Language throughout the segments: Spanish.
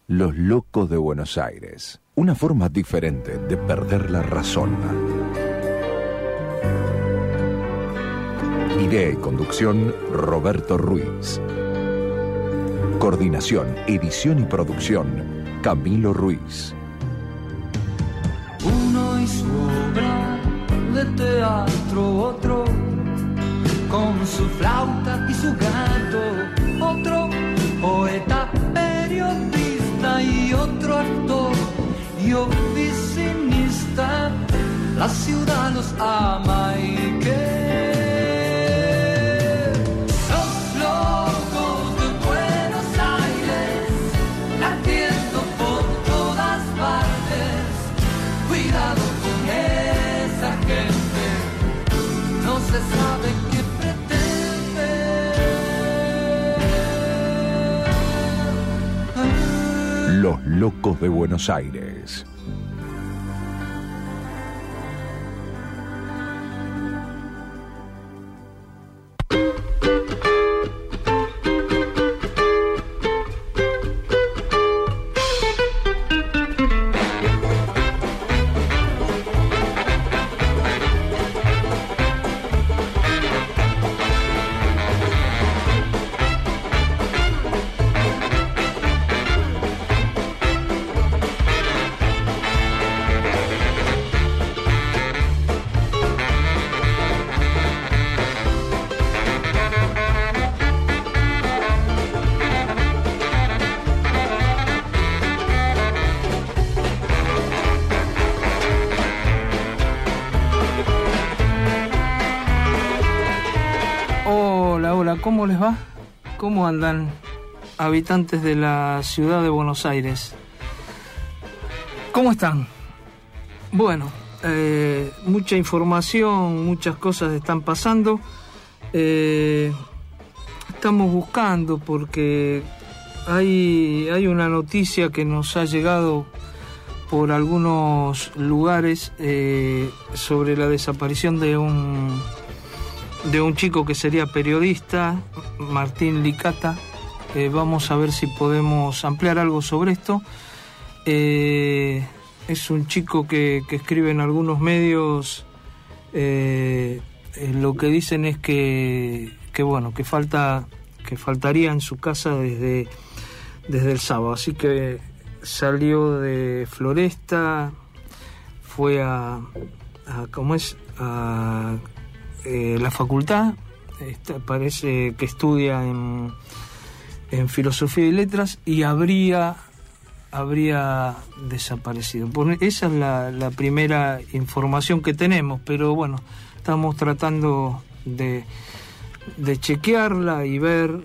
Los locos de Buenos Aires. Una forma diferente de perder la razón. Idea y conducción, Roberto Ruiz. Coordinación, edición y producción, Camilo Ruiz. Uno y su obra de teatro, otro con su flauta y su gato, otro poeta, periodista y otro actor y oficinista. La ciudad los ama y que se sabe qué pretende. Los locos de Buenos Aires. ¿Cómo les va? ¿Cómo andan, habitantes de la ciudad de Buenos Aires? ¿Cómo están? Bueno, mucha información, muchas cosas están pasando. Estamos buscando porque hay una noticia que nos ha llegado por algunos lugares sobre la desaparición de un chico que sería periodista, Martín Licata. Vamos a ver si podemos ampliar algo sobre esto. Es un chico que escribe en algunos medios. Lo que dicen es que faltaría en su casa desde el sábado. Así que salió de Floresta, fue a la facultad, parece que estudia en filosofía y letras, y habría desaparecido. Esa es la primera información que tenemos, pero bueno, estamos tratando de chequearla y ver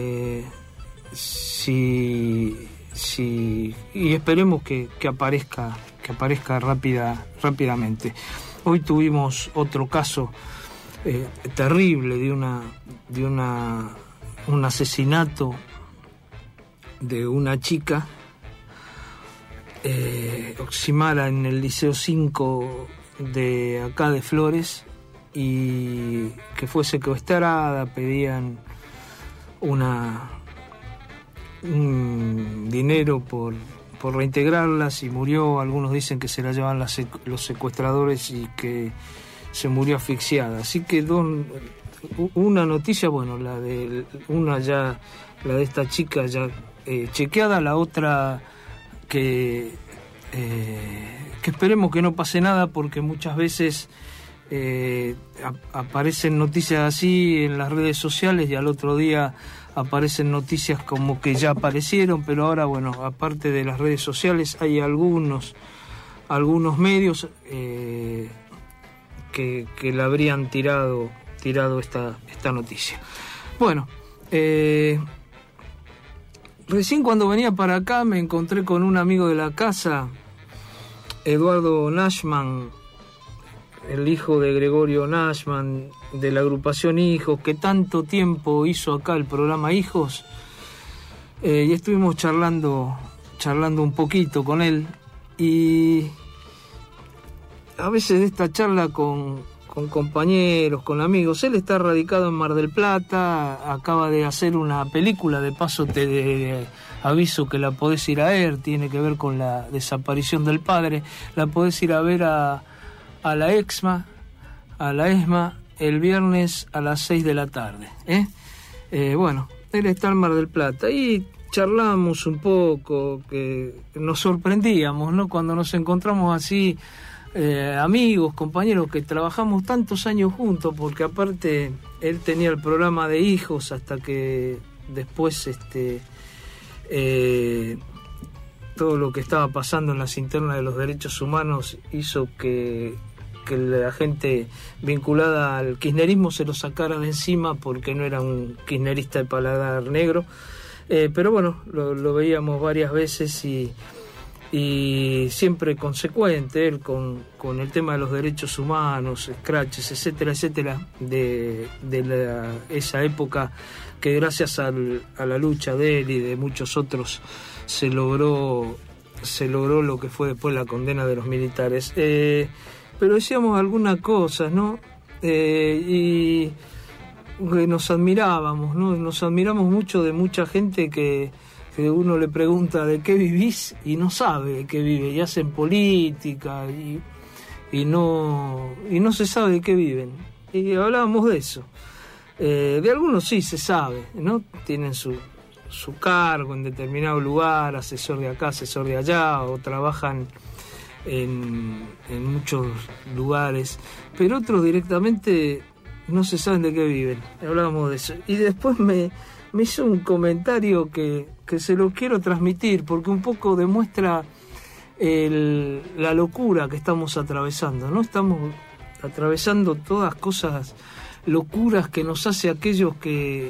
si y esperemos que aparezca rápidamente. Hoy tuvimos otro caso terrible de un asesinato de una chica, Oximara, en el Liceo 5 de acá de Flores, y que fue secuestrada. Pedían un dinero por reintegrarlas y murió. Algunos dicen que se la llevan los secuestradores y que se murió asfixiada. Así que una noticia, bueno, la de esta chica ya chequeada, la otra que esperemos que no pase nada, porque muchas veces aparecen noticias así en las redes sociales y al otro día aparecen noticias como que ya aparecieron, pero ahora, bueno, aparte de las redes sociales hay algunos medios que le habrían tirado esta noticia. Bueno, recién cuando venía para acá me encontré con un amigo de la casa, Eduardo Nashman, el hijo de Gregorio Nashman, de la agrupación Hijos, que tanto tiempo hizo acá el programa Hijos, y estuvimos charlando un poquito con él, y a veces de esta charla con compañeros, con amigos. Él está radicado en Mar del Plata, acaba de hacer una película, de paso aviso que la podés ir a ver, tiene que ver con la desaparición del padre, la podés ir a ver a la ESMA, el viernes a las 6 de la tarde. Bueno, él está en Mar del Plata y charlamos un poco, que nos sorprendíamos, ¿no? Cuando nos encontramos así, amigos, compañeros que trabajamos tantos años juntos, porque aparte él tenía el programa de hijos hasta que después todo lo que estaba pasando en las internas de los derechos humanos hizo que la gente vinculada al kirchnerismo se lo sacara de encima, porque no era un kirchnerista de paladar negro. Pero bueno, lo veíamos varias veces y siempre consecuente él con el tema de los derechos humanos, scratches, etcétera, etcétera, de esa época, que gracias a la lucha de él y de muchos otros se logró lo que fue después la condena de los militares. Pero decíamos algunas cosas, ¿no? Y que nos admirábamos, ¿no? Nos admiramos mucho de mucha gente que uno le pregunta de qué vivís y no sabe de qué vive, y hacen política y no se sabe de qué viven. Y hablábamos de eso. De algunos sí se sabe, ¿no? Tienen su cargo en determinado lugar, asesor de acá, asesor de allá, o trabajan en muchos lugares, pero otros directamente no se saben de qué viven. Hablábamos de eso. Y después me hizo un comentario que se lo quiero transmitir, porque un poco demuestra la locura que estamos atravesando, ¿no? Estamos atravesando todas cosas, locuras que nos hace aquellos que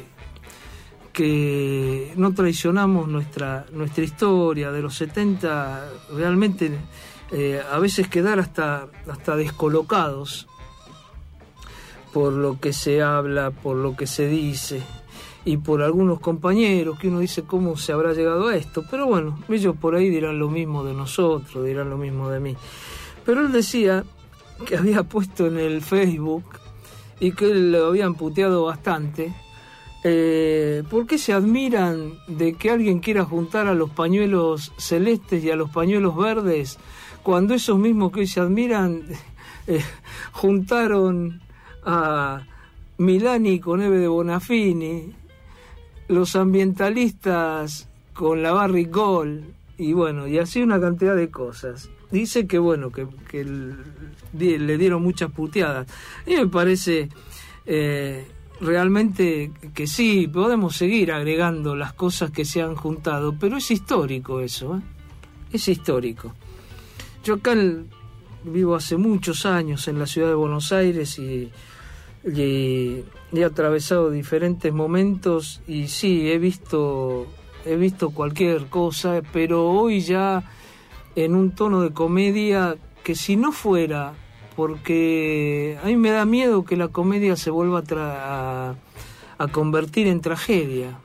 no traicionamos nuestra historia de los 70, realmente a veces quedar hasta descolocados por lo que se habla, por lo que se dice, y por algunos compañeros que uno dice cómo se habrá llegado a esto. Pero bueno, ellos por ahí dirán lo mismo de nosotros, dirán lo mismo de mí. Pero él decía que había puesto en el Facebook y que lo habían puteado bastante. ¿Por qué se admiran de que alguien quiera juntar a los pañuelos celestes y a los pañuelos verdes, cuando esos mismos que hoy se admiran juntaron a Milani con Eve de Bonafini, los ambientalistas con la Barricol, y bueno, y así una cantidad de cosas? Dice que bueno, que le dieron muchas puteadas. Y me parece realmente que sí, podemos seguir agregando las cosas que se han juntado, pero es histórico eso, es histórico. Yo acá vivo hace muchos años en la ciudad de Buenos Aires y he atravesado diferentes momentos, y sí, he visto cualquier cosa, pero hoy ya en un tono de comedia, que si no fuera, porque a mí me da miedo que la comedia se vuelva a convertir en tragedia.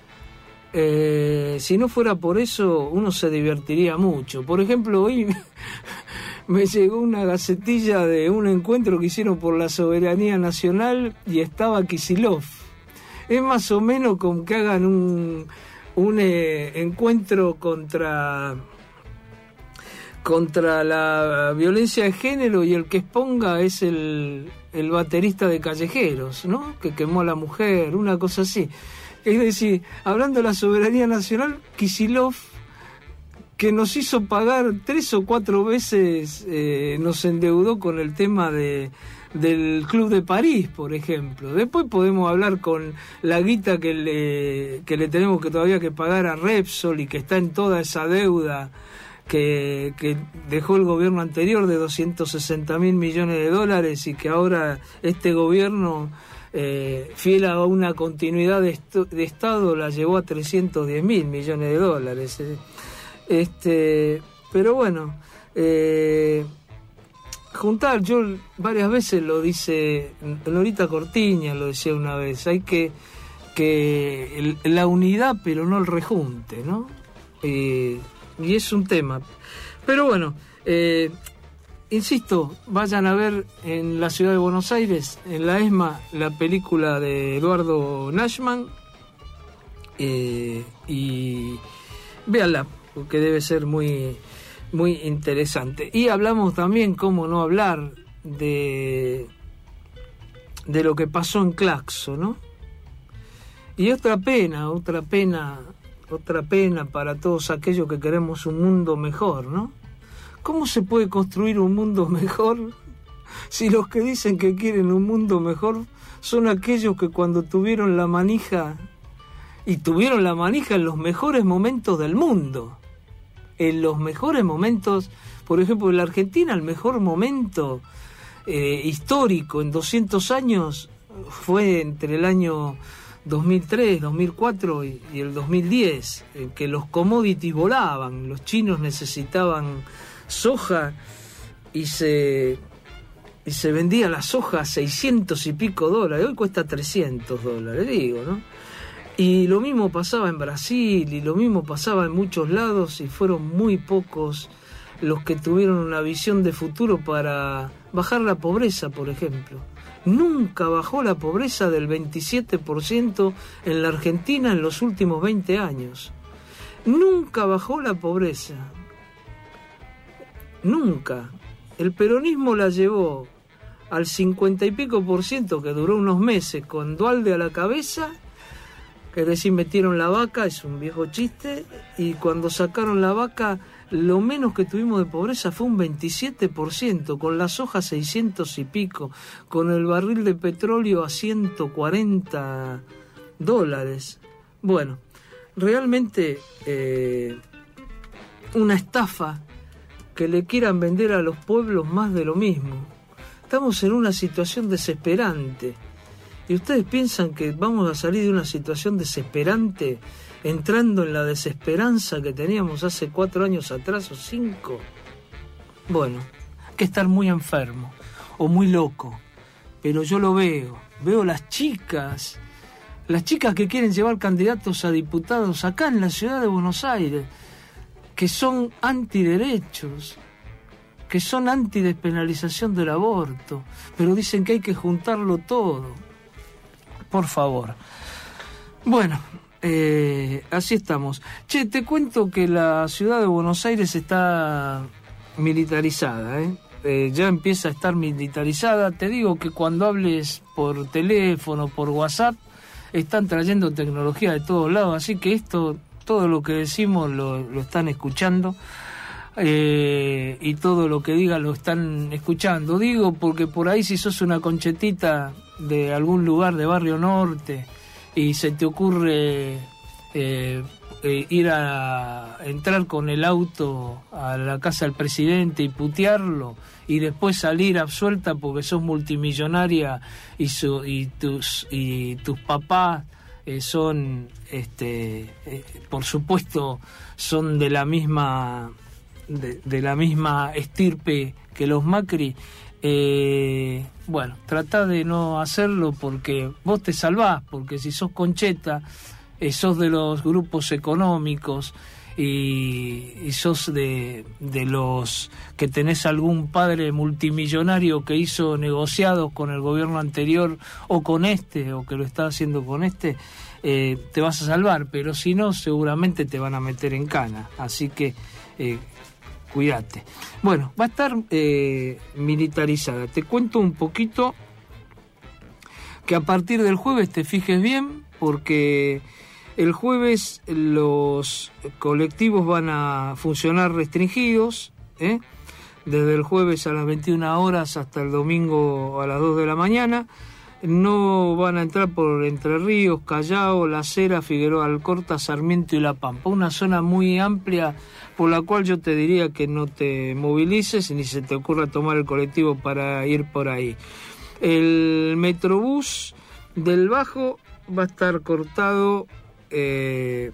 Si no fuera por eso, uno se divertiría mucho. Por ejemplo, hoy me llegó una gacetilla de un encuentro que hicieron por la soberanía nacional y estaba Kicillof. Es más o menos como que hagan un encuentro contra la violencia de género, y el que exponga es el baterista de Callejeros, ¿no? Que quemó a la mujer, una cosa así. Es decir, hablando de la soberanía nacional, Kicillof, que nos hizo pagar 3 o 4 veces, nos endeudó con el tema del Club de París, por ejemplo. Después podemos hablar con la guita que le tenemos que todavía que pagar a Repsol, y que está en toda esa deuda que dejó el gobierno anterior de 260.000 millones de dólares, y que ahora este gobierno, fiel a una continuidad de Estado, la llevó a 310.000 millones de dólares. Pero bueno, juntar, yo varias veces lo dice Norita Cortiña, lo decía una vez, hay que la unidad pero no el rejunte, ¿no? Y es un tema. Pero bueno, insisto, vayan a ver en la ciudad de Buenos Aires, en la ESMA, la película de Eduardo Nashman, y véanla, porque debe ser muy, muy interesante. Y hablamos también, cómo no hablar, de lo que pasó en Claxo, ¿no? Y otra pena para todos aquellos que queremos un mundo mejor, ¿no? ¿Cómo se puede construir un mundo mejor si los que dicen que quieren un mundo mejor son aquellos que cuando tuvieron la manija, y tuvieron la manija en los mejores momentos del mundo, en los mejores momentos, por ejemplo, en la Argentina, el mejor momento histórico en 200 años fue entre el año 2003, 2004 y el 2010, en que los commodities volaban, los chinos necesitaban soja y se vendía la soja a 600 y pico dólares, hoy cuesta 300 dólares, digo, ¿no? Y lo mismo pasaba en Brasil, y lo mismo pasaba en muchos lados, y fueron muy pocos los que tuvieron una visión de futuro para bajar la pobreza, por ejemplo. Nunca bajó la pobreza del 27% en la Argentina en los últimos 20 años. Nunca bajó la pobreza. Nunca. El peronismo la llevó al 50 y pico %, que duró unos meses, con Duhalde a la cabeza, que recién metieron la vaca, es un viejo chiste, y cuando sacaron la vaca, lo menos que tuvimos de pobreza fue un 27%, con la soja 600 y pico, con el barril de petróleo a 140 dólares. Bueno, realmente una estafa que le quieran vender a los pueblos más de lo mismo. Estamos en una situación desesperante. ¿Y ustedes piensan que vamos a salir de una situación desesperante entrando en la desesperanza que teníamos hace 4 años atrás o 5? Bueno, hay que estar muy enfermo o muy loco. Pero yo lo veo las chicas que quieren llevar candidatos a diputados acá en la ciudad de Buenos Aires, que son antiderechos, que son antidespenalización del aborto, pero dicen que hay que juntarlo todo. Por favor. Bueno, así estamos. Che, te cuento que la ciudad de Buenos Aires está militarizada, ya empieza a estar militarizada. Te digo que cuando hables por teléfono, por WhatsApp, están trayendo tecnología de todos lados, así que esto, todo lo que decimos lo están escuchando, y todo lo que diga lo están escuchando. Digo porque por ahí, si sos una conchetita de algún lugar de Barrio Norte y se te ocurre ir a entrar con el auto a la casa del presidente y putearlo, y después salir absuelta porque sos multimillonaria y tus papás son por supuesto son de la misma estirpe que los Macri, bueno, tratá de no hacerlo, porque vos te salvás, porque si sos concheta, sos de los grupos económicos y sos de los que tenés algún padre multimillonario que hizo negociados con el gobierno anterior o con o que lo está haciendo con te vas a salvar, pero si no, seguramente te van a meter en cana, así que cuídate. Bueno, va a estar militarizada. Te cuento un poquito que a partir del jueves te fijes bien, porque el jueves los colectivos van a funcionar restringidos, desde el jueves a las 21 horas hasta el domingo a las 2 de la mañana. No van a entrar por Entre Ríos, Callao, Las Heras, Figueroa Alcorta, Sarmiento y La Pampa. Una zona muy amplia por la cual yo te diría que no te movilices ni se te ocurra tomar el colectivo para ir por ahí. El Metrobús del Bajo va a estar cortado de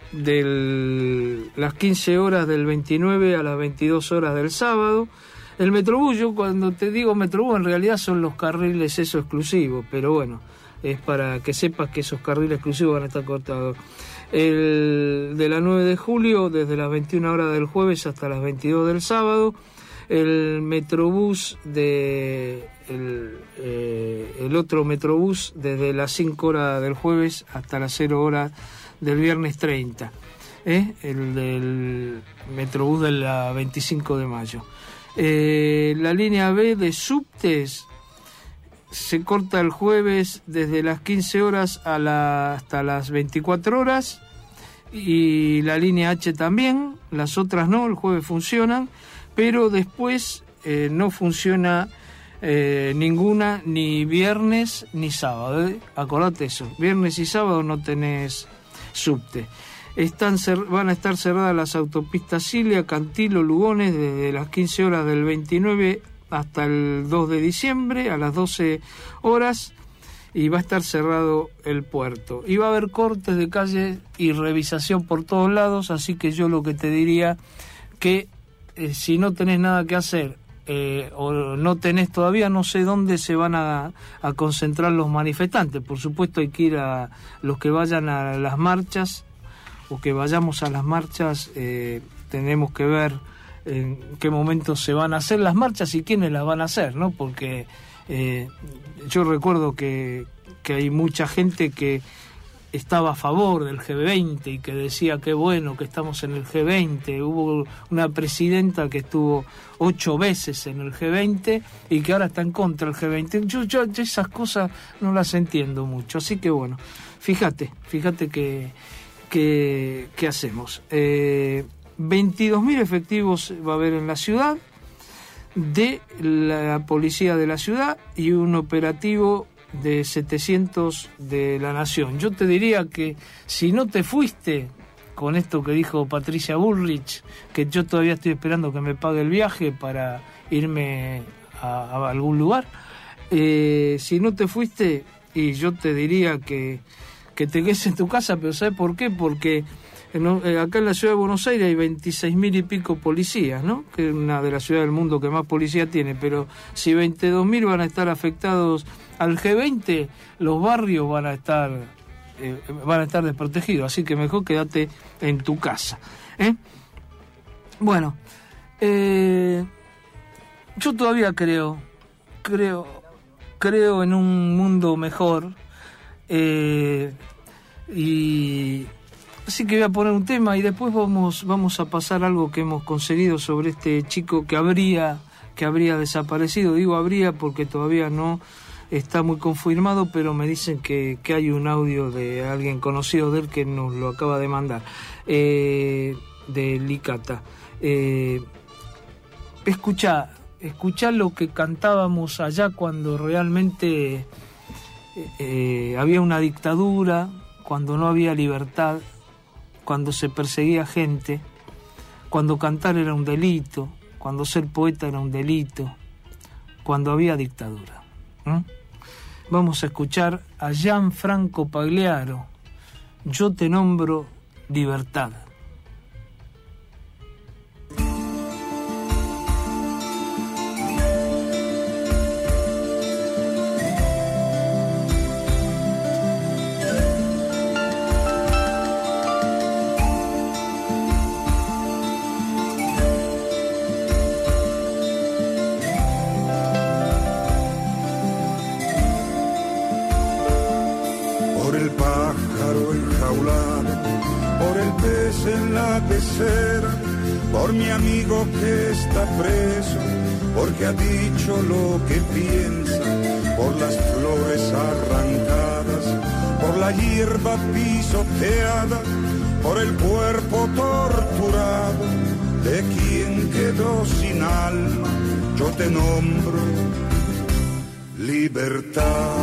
las 15 horas del 29 a las 22 horas del sábado. El Metrobús, yo cuando te digo Metrobús, en realidad son los carriles esos exclusivos, pero bueno, es para que sepas que esos carriles exclusivos van a estar cortados. El de la 9 de julio, desde las 21 horas del jueves hasta las 22 del sábado. El Metrobús el otro Metrobús desde las 5 horas del jueves hasta las 0 horas del viernes 30. el del Metrobús de la 25 de mayo. La línea B de subtes se corta el jueves desde las 15 horas hasta las 24 horas, y la línea H también, las otras no, el jueves funcionan, pero después no funciona ninguna, ni viernes ni sábado, acordate eso, viernes y sábado no tenés subte. Van a estar cerradas las autopistas Cilia, Cantilo, Lugones desde las 15 horas del 29 hasta el 2 de diciembre a las 12 horas, y va a estar cerrado el puerto. Y va a haber cortes de calle y revisación por todos lados, así que yo lo que te diría que si no tenés nada que hacer o no tenés todavía, no sé dónde se van a concentrar los manifestantes. Por supuesto hay que ir a los que vayan a las marchas o que vayamos a las marchas, tenemos que ver en qué momento se van a hacer las marchas y quiénes las van a hacer, ¿no? Porque yo recuerdo que hay mucha gente que estaba a favor del G20 y que decía qué bueno que estamos en el G20. Hubo una presidenta que estuvo 8 veces en el G20 y que ahora está en contra del G20. Yo esas cosas no las entiendo mucho, así que bueno, fíjate qué hacemos. 22.000 efectivos va a haber en la ciudad de la policía de la ciudad y un operativo de 700 de la Nación. Yo te diría que si no te fuiste con esto que dijo Patricia Bullrich, que yo todavía estoy esperando que me pague el viaje para irme a algún lugar, si no te fuiste, y yo te diría que te quedes en tu casa, pero ¿sabes por qué? Porque acá en la ciudad de Buenos Aires hay 26.000 y pico policías, ¿no? Que es una de las ciudades del mundo que más policía tiene, pero si 22.000 van a estar afectados al G20, los barrios van a estar desprotegidos, así que mejor quédate en tu casa, Bueno, yo todavía creo en un mundo mejor, y así que voy a poner un tema y después vamos a pasar algo que hemos conseguido sobre este chico que habría desaparecido. Digo habría porque todavía no está muy confirmado, pero me dicen que hay un audio de alguien conocido de él que nos lo acaba de mandar, de Licata. Escuchá lo que cantábamos allá cuando realmente había una dictadura, cuando no había libertad, cuando se perseguía gente, cuando cantar era un delito, cuando ser poeta era un delito, cuando había dictadura. Vamos a escuchar a Gianfranco Pagliaro, Yo te nombro libertad. Por mi amigo que está preso, porque ha dicho lo que piensa, por las flores arrancadas, por la hierba pisoteada, por el cuerpo torturado de quien quedó sin alma. Yo te nombro libertad.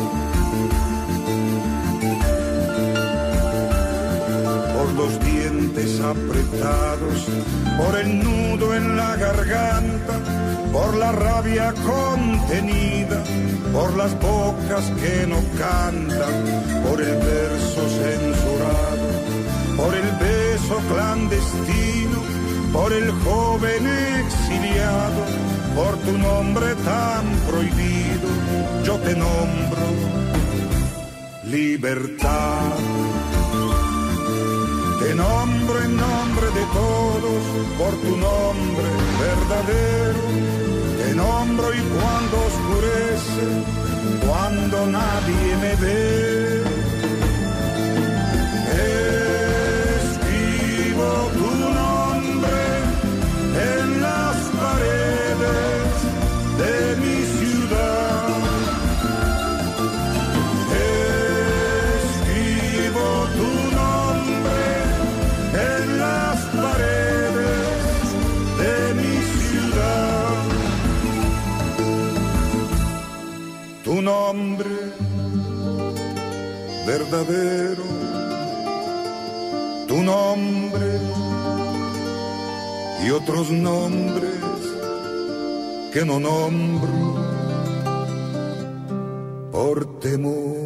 Los dientes apretados, por el nudo en la garganta, por la rabia contenida, por las bocas que no cantan, por el verso censurado, por el beso clandestino, por el joven exiliado, por tu nombre tan prohibido, yo te nombro libertad. Te nombro en nombre de todos, por tu nombre verdadero. Te nombro y cuando oscurece, cuando nadie me ve, nombre verdadero, tu nombre y otros nombres que no nombro por temor.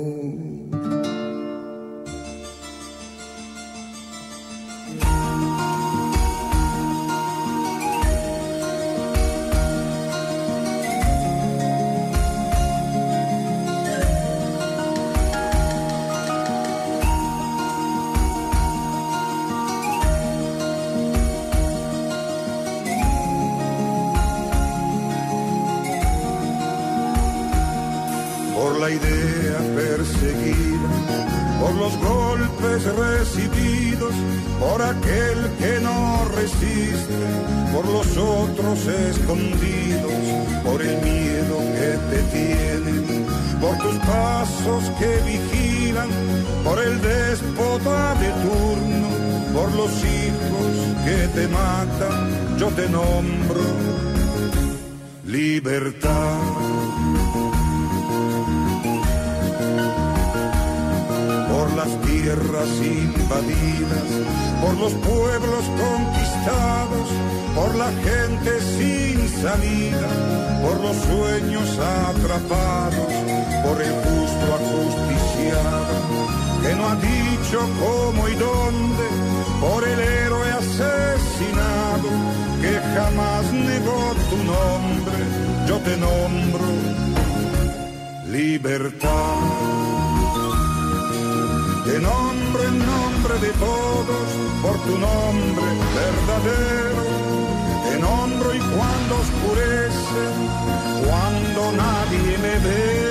Recibidos por aquel que no resiste, por los otros escondidos, por el miedo que te tienen, por tus pasos que vigilan, por el déspota de turno, por los hijos que te matan, yo te nombro libertad. Por las tierras invadidas, por los pueblos conquistados, por la gente sin salida, por los sueños atrapados, por el justo ajusticiado, que no ha dicho cómo y dónde, por el héroe asesinado, que jamás negó tu nombre, yo te nombro libertad. Te nombro en nombre de todos, por tu nombre verdadero. Te nombro y cuando oscurece, cuando nadie me ve,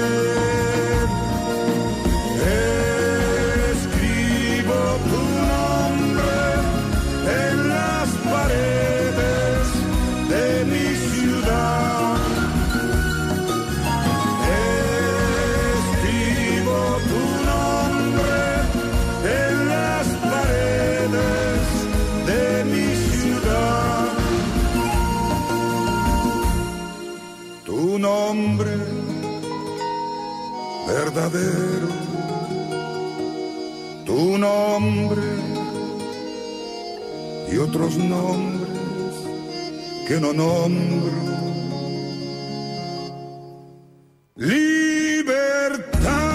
escribo tu nombre en las paredes de mi ciudad. Tu nombre verdadero, tu nombre y otros nombres que no nombro. Libertad.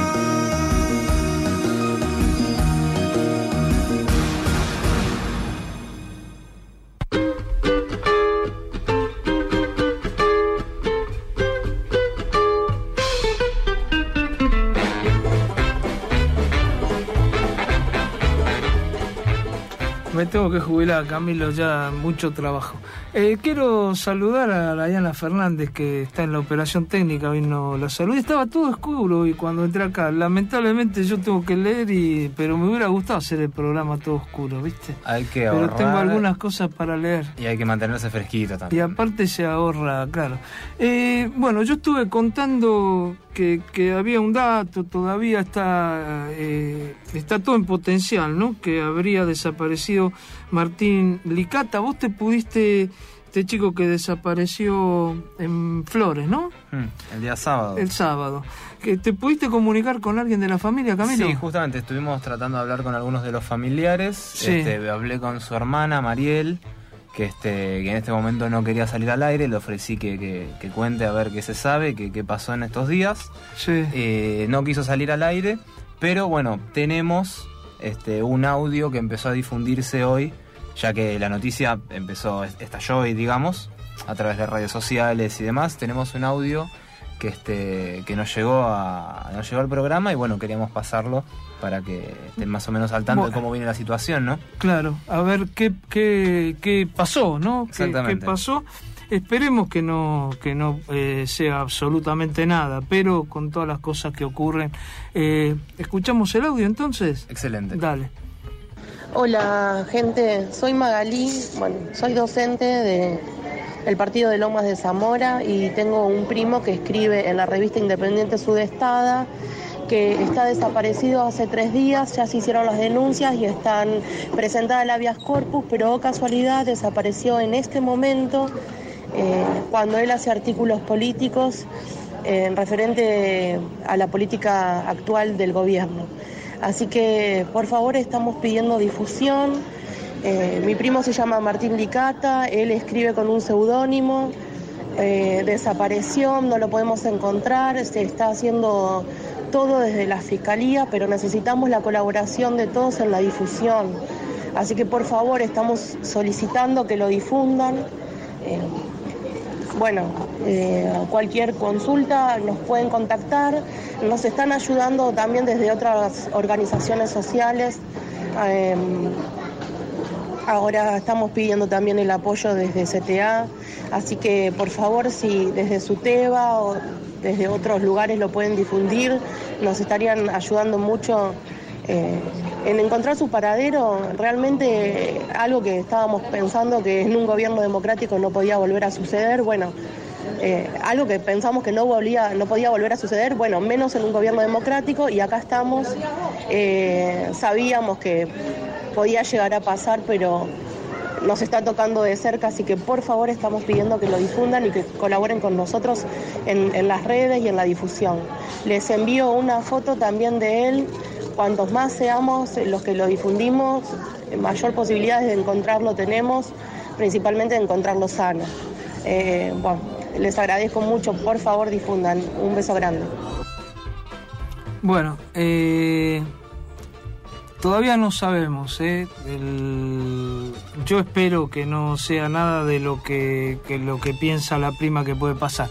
Me tengo que jubilar, Camilo, ya mucho trabajo. Quiero saludar a Dayana Fernández, que está en la operación técnica, vino la salud. Estaba todo oscuro y cuando entré acá, lamentablemente yo tengo que leer, pero me hubiera gustado hacer el programa todo oscuro, ¿viste? Hay que ahorrar. Pero tengo algunas cosas para leer. Y hay que mantenerse fresquito también. Y aparte se ahorra, claro. Bueno, yo estuve contando que había un dato, todavía está todo en potencial, ¿no? Que habría desaparecido Martín Licata. Vos te pudiste, este chico que desapareció en Flores, ¿no? El día sábado. El sábado. ¿Que te pudiste comunicar con alguien de la familia, Camilo? Sí, justamente estuvimos tratando de hablar con algunos de los familiares. Sí. Hablé con su hermana, Mariel, que en este momento no quería salir al aire. Le ofrecí que cuente a ver qué se sabe, qué pasó en estos días. Sí. No quiso salir al aire, pero bueno, tenemos un audio que empezó a difundirse hoy, ya que la noticia estalló hoy, digamos, a través de redes sociales y demás. Tenemos un audio que nos llegó al programa y bueno, queríamos pasarlo para que estén más o menos al tanto de cómo viene la situación, ¿no? Claro, a ver qué pasó, ¿no? Exactamente. ¿Qué pasó? Esperemos que no sea absolutamente nada, pero con todas las cosas que ocurren. ¿Escuchamos el audio entonces? Excelente. Dale. Hola gente, soy Magalí, soy docente del partido de Lomas de Zamora y tengo un primo que escribe en la revista Independiente Sudestada, que está desaparecido hace 3 días, ya se hicieron las denuncias y están presentadas la habeas corpus, pero casualidad desapareció en este momento, cuando él hace artículos políticos en referente a la política actual del gobierno. Así que, por favor, estamos pidiendo difusión. Mi primo se llama Martín Licata, él escribe con un seudónimo, desapareció, no lo podemos encontrar, se está haciendo todo desde la Fiscalía, pero necesitamos la colaboración de todos en la difusión. Así que, por favor, estamos solicitando que lo difundan. Cualquier consulta nos pueden contactar. Nos están ayudando también desde otras organizaciones sociales. Ahora estamos pidiendo también el apoyo desde CTA. Así que, por favor, si desde SUTEBA o desde otros lugares lo pueden difundir, nos estarían ayudando mucho en encontrar su paradero. Realmente algo que estábamos pensando que en un gobierno democrático no podía volver a suceder, algo que pensamos que no podía volver a suceder, menos en un gobierno democrático, y acá estamos. Sabíamos que podía llegar a pasar, pero nos está tocando de cerca, así que por favor estamos pidiendo que lo difundan y que colaboren con nosotros en las redes y en la difusión. Les envío una foto también de él. Cuantos más seamos los que lo difundimos, mayor posibilidades de encontrarlo tenemos, principalmente de encontrarlo sano. Les agradezco mucho, por favor difundan. Un beso grande. Bueno, todavía no sabemos, yo espero que no sea nada de lo que piensa la prima que puede pasar.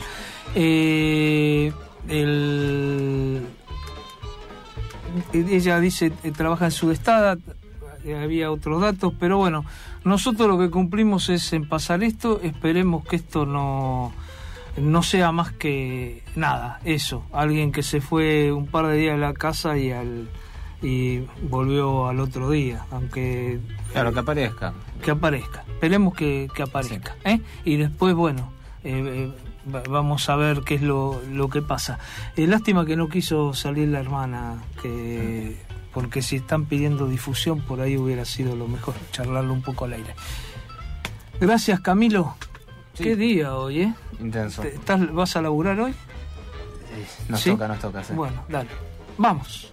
Ella dice trabaja en Sudestada, había otros datos, pero bueno, nosotros lo que cumplimos es en pasar esto. Esperemos que esto no sea más que nada, eso, alguien que se fue un par de días a la casa y volvió al otro día, aunque... Claro, que aparezca. Esperemos que aparezca, sí. Y después, vamos a ver qué es lo que pasa. Lástima que no quiso salir la hermana, porque si están pidiendo difusión, por ahí hubiera sido lo mejor, charlarlo un poco al aire. Gracias, Camilo. Sí. Qué día hoy, Intenso. ¿Vas a laburar hoy? Nos toca, sí. Bueno, dale, vamos.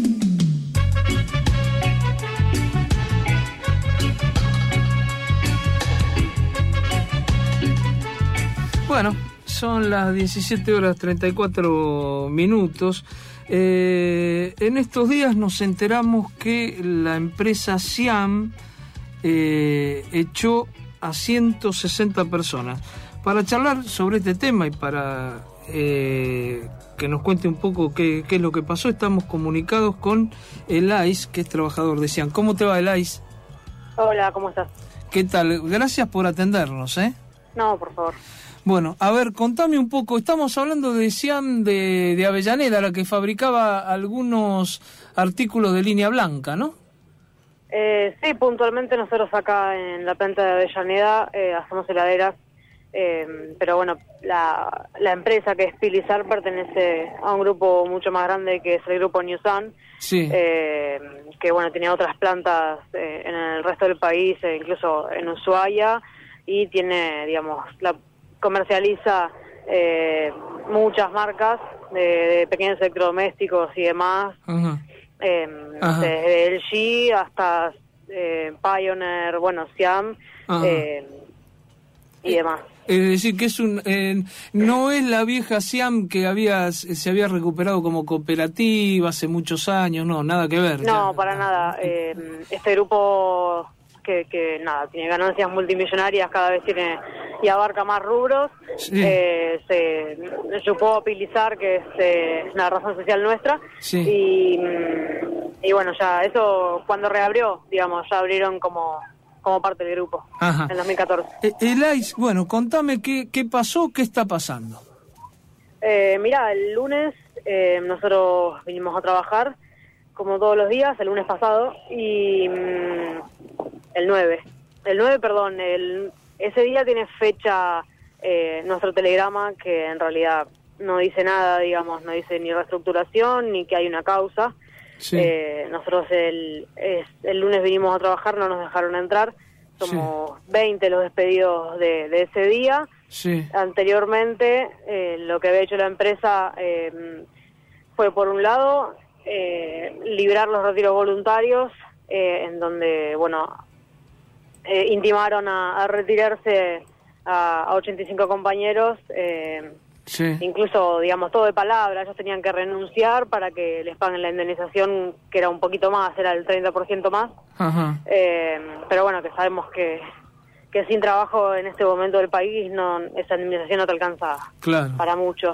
Bueno, son las 17:34. En estos días nos enteramos que la empresa Siam echó a 160 personas. Para charlar sobre este tema y para que nos cuente un poco qué es lo que pasó, estamos comunicados con Elais, que es trabajador de Siam. ¿Cómo te va, Elais? Hola, ¿cómo estás? ¿Qué tal? Gracias por atendernos, No, por favor. Bueno, a ver, contame un poco. Estamos hablando de Siam de Avellaneda, la que fabricaba algunos artículos de línea blanca, ¿no? Sí, puntualmente nosotros acá en la planta de Avellaneda hacemos heladeras, pero bueno, la empresa que es Pilizar pertenece a un grupo mucho más grande que es el grupo Newsan, sí. Que bueno, tenía otras plantas en el resto del país, incluso en Ushuaia, y tiene, digamos, comercializa muchas marcas de pequeños electrodomésticos y demás. Uh-huh. Desde LG hasta Pioneer, Siam, y demás. Es decir, que no es la vieja Siam que se había recuperado como cooperativa hace muchos años, no, nada que ver. No, para nada. Este grupo que nada, tiene ganancias multimillonarias, cada vez tiene y abarca más rubros. Sí. Se chupó a Pilizar, que es una razón social nuestra. Sí. Y bueno, ya eso cuando reabrió, digamos, ya abrieron como parte del grupo. Ajá. En 2014. Elais, bueno, contame qué pasó, qué está pasando. Mirá, el lunes nosotros vinimos a trabajar como todos los días, el lunes pasado, y ese día tiene fecha nuestro telegrama, que en realidad no dice nada, digamos, no dice ni reestructuración ni que hay una causa. Sí. Nosotros el lunes vinimos a trabajar, no nos dejaron entrar, somos 20 los despedidos de ese día, Sí. Anteriormente, lo que había hecho la empresa fue, por un lado, librar los retiros voluntarios, en donde, bueno, intimaron a retirarse a 85 compañeros, Sí. incluso, digamos, todo de palabra. Ellos tenían que renunciar para que les paguen la indemnización, que era un poquito más, era el 30% más. Ajá. Pero bueno, que sabemos que sin trabajo en este momento del país esa indemnización no te alcanza Claro. para mucho.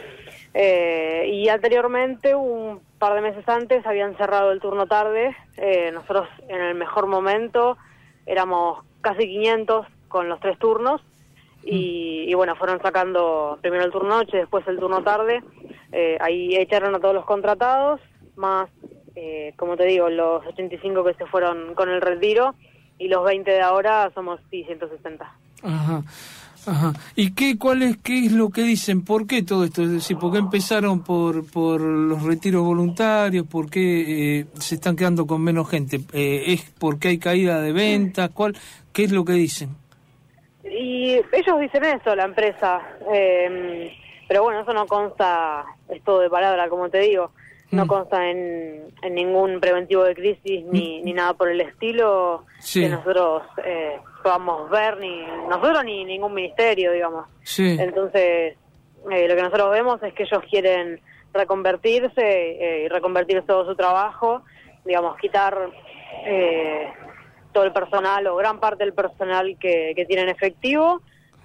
Y anteriormente, un par de meses antes, habían cerrado el turno tarde. Nosotros, en el mejor momento, éramos casi 500 con los 3 turnos. Y bueno, fueron sacando primero el turno noche, después el turno tarde. Ahí echaron a todos los contratados, más, como te digo, los 85 que se fueron con el retiro, y los 20 de ahora somos 160. Ajá. Ajá. ¿Y qué es lo que dicen? ¿Por qué todo esto? Es decir, ¿por qué empezaron por los retiros voluntarios? ¿Por qué se están quedando con menos gente? ¿Es porque hay caída de ventas? ¿Qué es lo que dicen? Y ellos dicen eso, la empresa, pero bueno, eso no consta, es todo de palabra, como te digo, no consta en ningún preventivo de crisis ni nada por el estilo. Sí. Que nosotros podamos ver, ni nosotros ni ningún ministerio, digamos. Sí. Entonces, lo que nosotros vemos es que ellos quieren reconvertirse y reconvertir todo su trabajo, digamos, quitar todo el personal o gran parte del personal que tienen efectivo,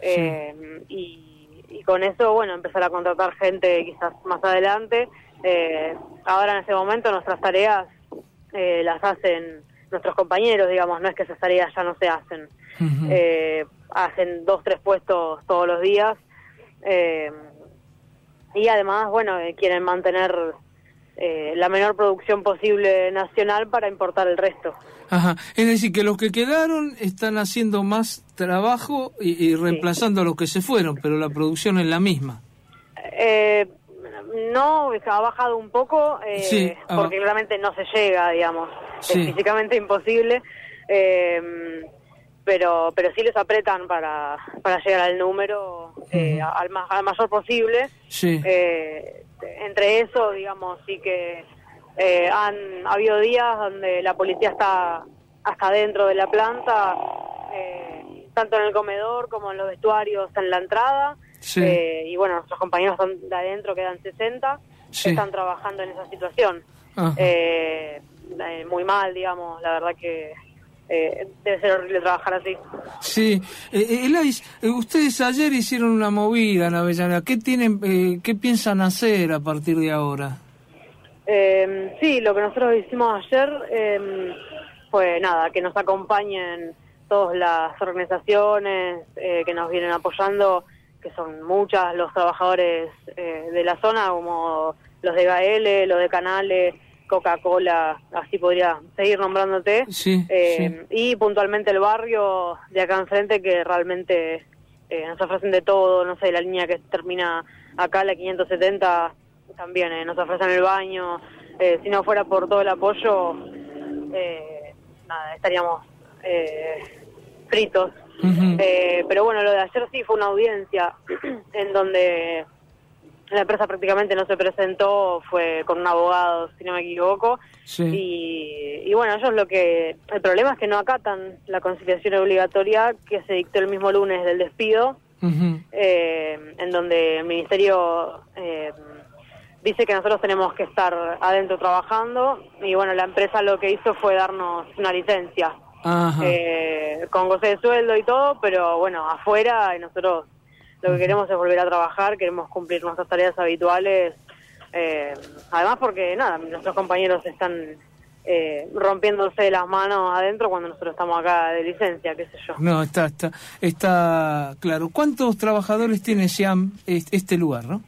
y con eso, bueno, empezar a contratar gente quizás más adelante. Ahora, en este momento, nuestras tareas las hacen nuestros compañeros, digamos, no es que esas tareas ya no se hacen. Hacen 2, 3 puestos todos los días, y además, bueno, quieren mantener la menor producción posible nacional para importar el resto. Ajá. Es decir, que los que quedaron están haciendo más trabajo y reemplazando a los que se fueron, pero la producción es la misma. No, ha bajado un poco, porque realmente no se llega, digamos, es físicamente imposible, pero sí les apretan para llegar al número al mayor posible. Sí. Entre eso, digamos, sí que han habido días donde la policía está hasta dentro de la planta, tanto en el comedor como en los vestuarios, en la entrada. Sí. Y bueno, nuestros compañeros de adentro, quedan 60, están trabajando en esa situación. Muy mal, digamos, la verdad que debe ser horrible trabajar así. Sí. Elais, ustedes ayer hicieron una movida en Avellaneda. ¿Qué piensan hacer a partir de ahora? Sí, lo que nosotros hicimos ayer fue nada, que nos acompañen todas las organizaciones que nos vienen apoyando, que son muchas, los trabajadores de la zona, como los de Gaele, los de Canales, Coca-Cola, así podría seguir nombrándote. Sí, y puntualmente el barrio de acá enfrente, que realmente nos ofrecen de todo, no sé, la línea que termina acá, la 570, también nos ofrecen el baño. Si no fuera por todo el apoyo, nada, estaríamos fritos. Pero bueno, lo de ayer sí fue una audiencia en donde la empresa prácticamente no se presentó, fue con un abogado, si no me equivoco. Y bueno, ellos el problema es que no acatan la conciliación obligatoria que se dictó el mismo lunes del despido, en donde el ministerio dice que nosotros tenemos que estar adentro trabajando, y bueno, la empresa lo que hizo fue darnos una licencia. Con goce de sueldo y todo, pero bueno, afuera, y nosotros lo que queremos es volver a trabajar, queremos cumplir nuestras tareas habituales, además porque nada, nuestros compañeros están rompiéndose las manos adentro cuando nosotros estamos acá de licencia, qué sé yo. No, está claro. ¿Cuántos trabajadores tiene SIAM este lugar, no?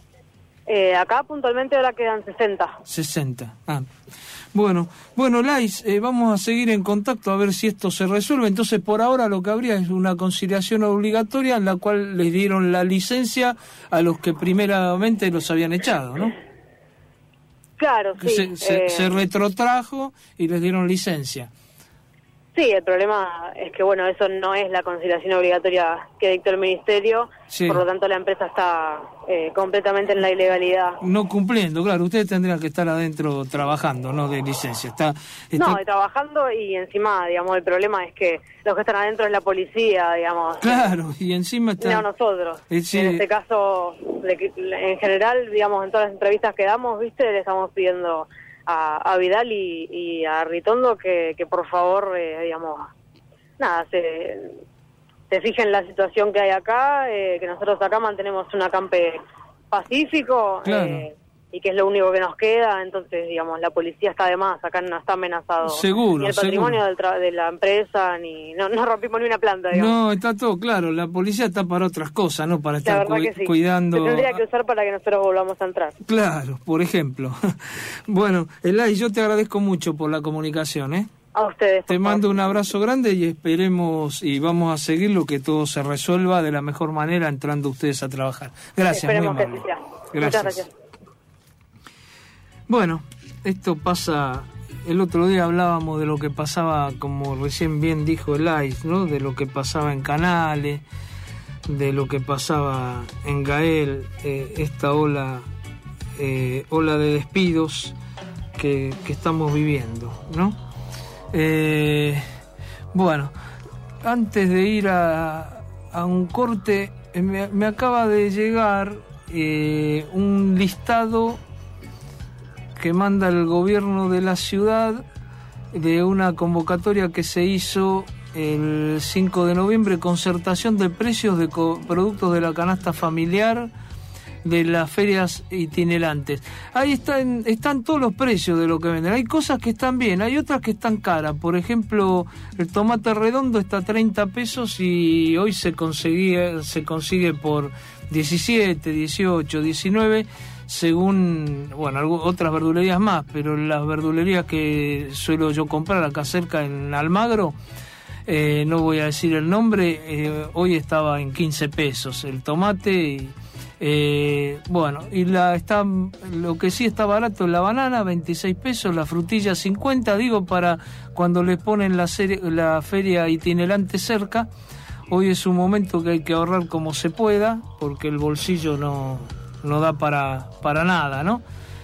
Acá puntualmente ahora quedan 60. 60, Bueno, Lais, vamos a seguir en contacto a ver si esto se resuelve. Entonces, por ahora lo que habría es una conciliación obligatoria en la cual les dieron la licencia a los que primeramente los habían echado, ¿no? Claro, sí. Se retrotrajo y les dieron licencia. Sí, el problema es que, bueno, eso no es la conciliación obligatoria que dictó el Ministerio, sí. Por lo tanto la empresa está completamente en la ilegalidad. No cumpliendo, claro, ustedes tendrían que estar adentro trabajando, no de licencia. No, trabajando y encima, digamos, el problema es que los que están adentro es la policía, digamos. Claro, y encima está... No nosotros. Sí. En este caso, en general, digamos, en todas las entrevistas que damos, ¿viste? Le estamos pidiendo a Vidal y a Ritondo que por favor, digamos, nada, se fijen la situación que hay acá, que nosotros acá mantenemos un acampe pacífico, claro. Y que es lo único que nos queda, entonces, digamos, la policía está de más, acá no está amenazado seguro, ni el patrimonio de la empresa, ni no rompimos ni una planta, digamos. No, está todo claro, la policía está para otras cosas, no para estar sí. cuidando... Se tendría que usar para que nosotros volvamos a entrar. Claro, por ejemplo. Bueno, Elay, yo te agradezco mucho por la comunicación, ¿eh? A ustedes. Te mando un abrazo grande y esperemos y vamos a seguirlo, que todo se resuelva de la mejor manera entrando ustedes a trabajar. Gracias, muy amable. Que sea. Gracias. Muchas gracias. Bueno, esto pasa... El otro día hablábamos de lo que pasaba, como recién bien dijo Elay, ¿no? De lo que pasaba en Canales, de lo que pasaba en Gael, esta ola de despidos que estamos viviendo, ¿no? Bueno, antes de ir a un corte, me acaba de llegar un listado que manda el gobierno de la ciudad de una convocatoria que se hizo el 5 de noviembre, concertación de precios de productos de la canasta familiar de las ferias itinerantes. Ahí están todos los precios de lo que venden. Hay cosas que están bien, hay otras que están caras. Por ejemplo, el tomate redondo está a 30 pesos y hoy se consigue por 17, 18, 19, según, bueno, otras verdulerías más, pero las verdulerías que suelo yo comprar acá cerca en Almagro, no voy a decir el nombre, hoy estaba en 15 pesos el tomate. Bueno, y lo que sí está barato es la banana, 26 pesos, la frutilla 50, digo, para cuando les ponen la feria itinerante cerca. Hoy es un momento que hay que ahorrar como se pueda, porque el bolsillo no da para nada, ¿no?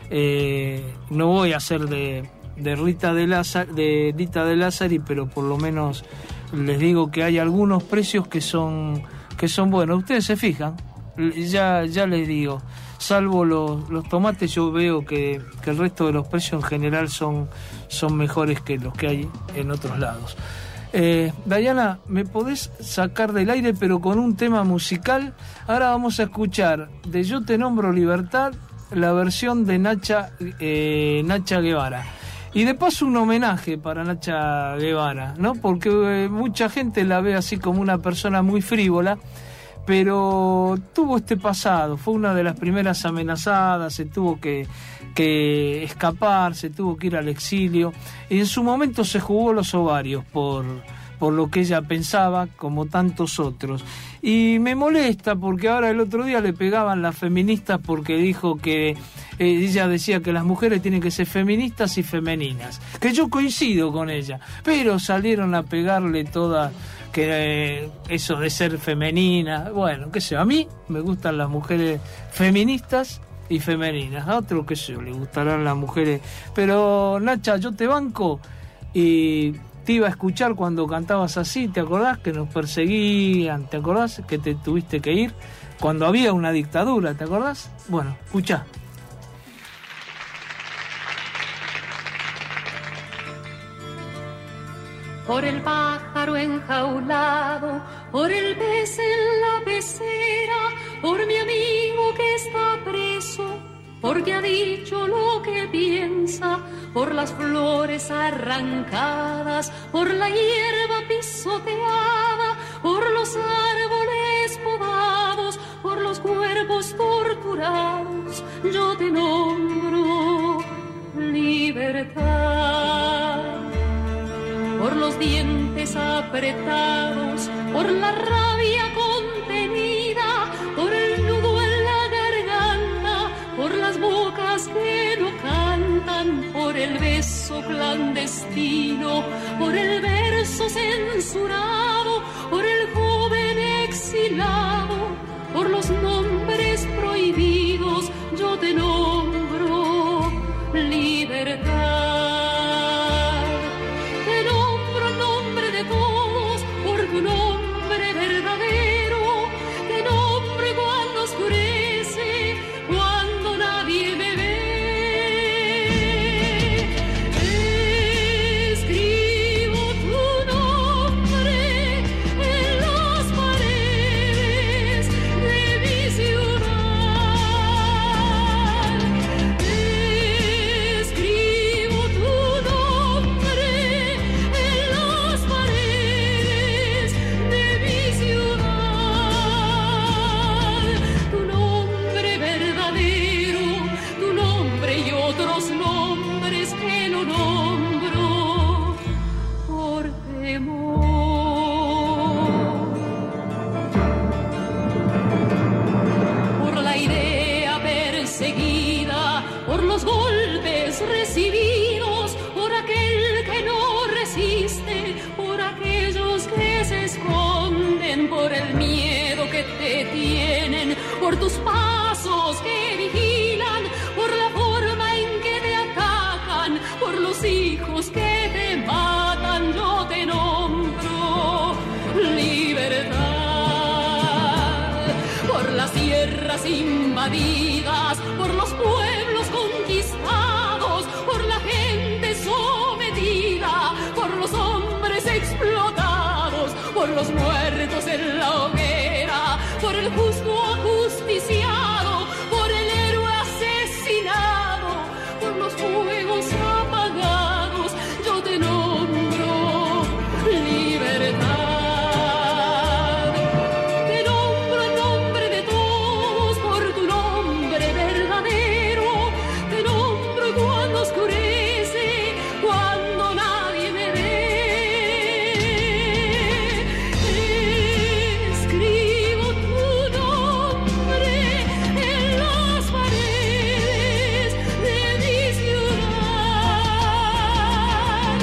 No voy a hacer de Rita de Lázari, pero por lo menos les digo que hay algunos precios que son buenos. Ustedes se fijan, ya les digo, salvo los tomates, yo veo que el resto de los precios en general son mejores que los que hay en otros lados. Dayana, ¿me podés sacar del aire pero con un tema musical? Ahora vamos a escuchar de Yo te nombro Libertad, la versión de Nacha Guevara. Y de paso un homenaje para Nacha Guevara, ¿no? Porque mucha gente la ve así como una persona muy frívola, pero tuvo este pasado, fue una de las primeras amenazadas, se tuvo que escapar, se tuvo que ir al exilio, y en su momento se jugó los ovarios por lo que ella pensaba, como tantos otros. Y me molesta porque ahora el otro día le pegaban las feministas porque dijo que ella decía que las mujeres tienen que ser feministas y femeninas, que yo coincido con ella, pero salieron a pegarle toda que eso de ser femenina, bueno, qué sé, a mí me gustan las mujeres feministas y femeninas, a otro qué sé, le gustarán las mujeres, pero Nacha, yo te banco y te iba a escuchar cuando cantabas así, ¿te acordás que nos perseguían? ¿Te acordás que te tuviste que ir cuando había una dictadura? ¿Te acordás? Bueno, escuchá. Por el pájaro enjaulado, por el pez en la pecera, por mi amigo que está preso, porque ha dicho lo que piensa, por las flores arrancadas, por la hierba pisoteada, por los árboles podados, por los cuerpos torturados, yo te nombro libertad. Por los dientes apretados, por la rabia contenida, por el nudo en la garganta, por las bocas que no cantan, por el beso clandestino, por el verso censurado, por el joven exilado, por los nombres prohibidos, yo te nombro libertad. Te nombro en nombre de todos, por tu nombre verdadero. Te nombro cuando oscurece, cuando nadie me ve. Escribo tu nombre en las paredes de mi ciudad. Escribo tu nombre en las paredes de mi ciudad. Tu nombre verdadero, tu nombre y otros nombres que no nombro por temor. Por la idea perseguida, por los golpes recibidos, por aquel que no resiste, por aquellos que se esconden, por el miedo que te tienen, por tus pasos que vigilan, por la forma en que te atacan, por los hijos que te matan, yo te nombro libertad. Por las tierras invadidas, por los pueblos conquistados, por la gente sometida, por los hombres explotados, por los muertos en la hoguera, por el justo ajusticiado, por el héroe asesinado, por los fuegos apagados, yo te nombro libertad. Te nombro en nombre de todos, por tu nombre verdadero. Te nombro cuando oscurece, cuando nadie me ve. Escribo tu nombre en las paredes de mi ciudad.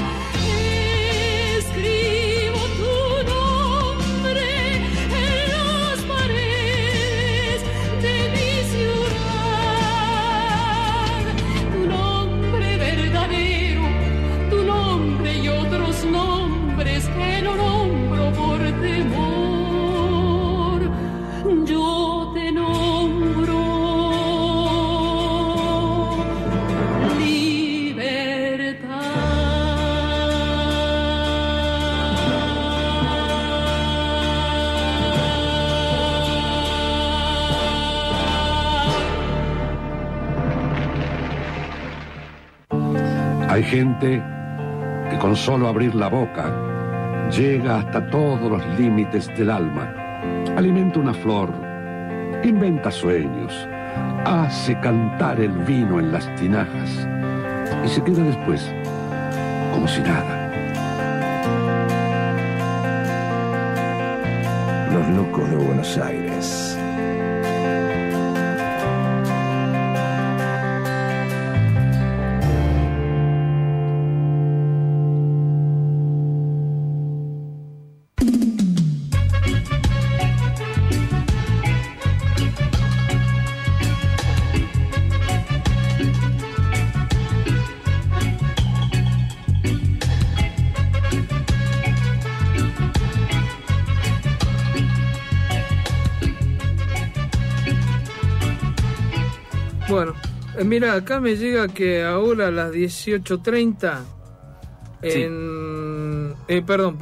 Escribo tu nombre en las paredes de mi ciudad. Tu nombre verdadero, tu nombre y otros nombres que no nombro por temor, yo te nombro libertad. Hay gente que con solo abrir la boca llega hasta todos los límites del alma, alimenta una flor, inventa sueños, hace cantar el vino en las tinajas y se queda después como si nada. Los locos de Buenos Aires. Bueno, mira, acá me llega que ahora a las 18:30 en... Perdón.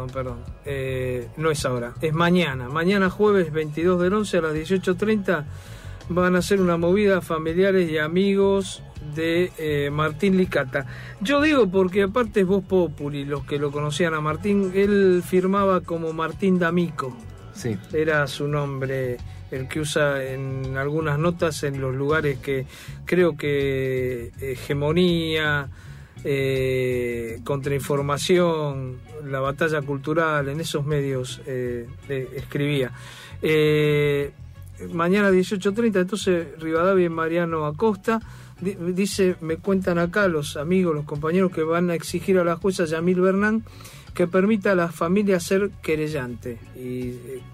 No es ahora, es mañana. Mañana jueves 22 del 11 a las 18:30 van a hacer una movida familiares y amigos de Martín Licata. Yo digo porque aparte es Voz Populi, los que lo conocían a Martín, él firmaba como Martín D'Amico. Sí. Era su nombre, el que usa en algunas notas en los lugares que creo que Hegemonía, Contrainformación, La Batalla Cultural, en esos medios escribía. Mañana 18:30, entonces Rivadavia y Mariano Acosta. Dice, me cuentan acá los amigos, los compañeros, que van a exigir a la jueza Yamil Bernán que permita a las familias ser querellantes. Y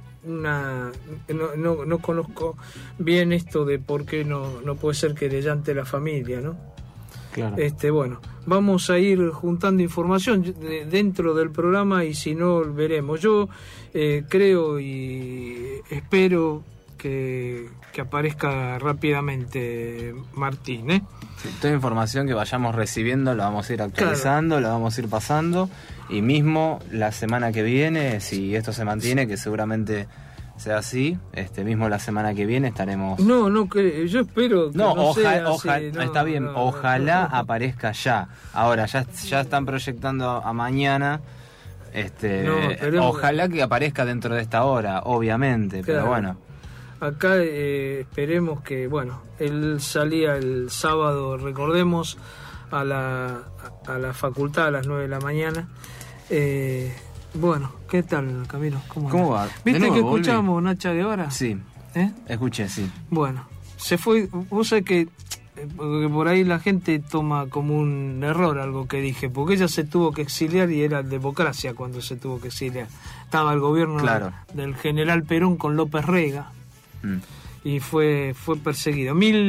no conozco bien esto de por qué no puede ser querellante la familia, ¿no? Claro. Bueno, vamos a ir juntando información dentro del programa y si no, veremos. Yo creo y espero que aparezca rápidamente Martín, Sí, toda información que vayamos recibiendo la vamos a ir actualizando, la vamos a ir pasando, y mismo la semana que viene, si esto se mantiene, que seguramente sea así, mismo la semana que viene estaremos... yo espero que está bien, ojalá aparezca ya. Ahora, ya están proyectando a mañana, ojalá que aparezca dentro de esta hora, obviamente, claro. Pero bueno. Acá esperemos que, él salía el sábado, recordemos, a la facultad a las 9 de la mañana. ¿Qué tal, Camilo? ¿Cómo va? ¿Viste que escuchamos Nacha Guevara? Sí, escuché, sí. Bueno, se fue, vos sabés que porque por ahí la gente toma como un error algo que dije, porque ella se tuvo que exiliar y era democracia cuando se tuvo que exiliar. Estaba el gobierno del general Perón con López Rega. Y fue perseguido.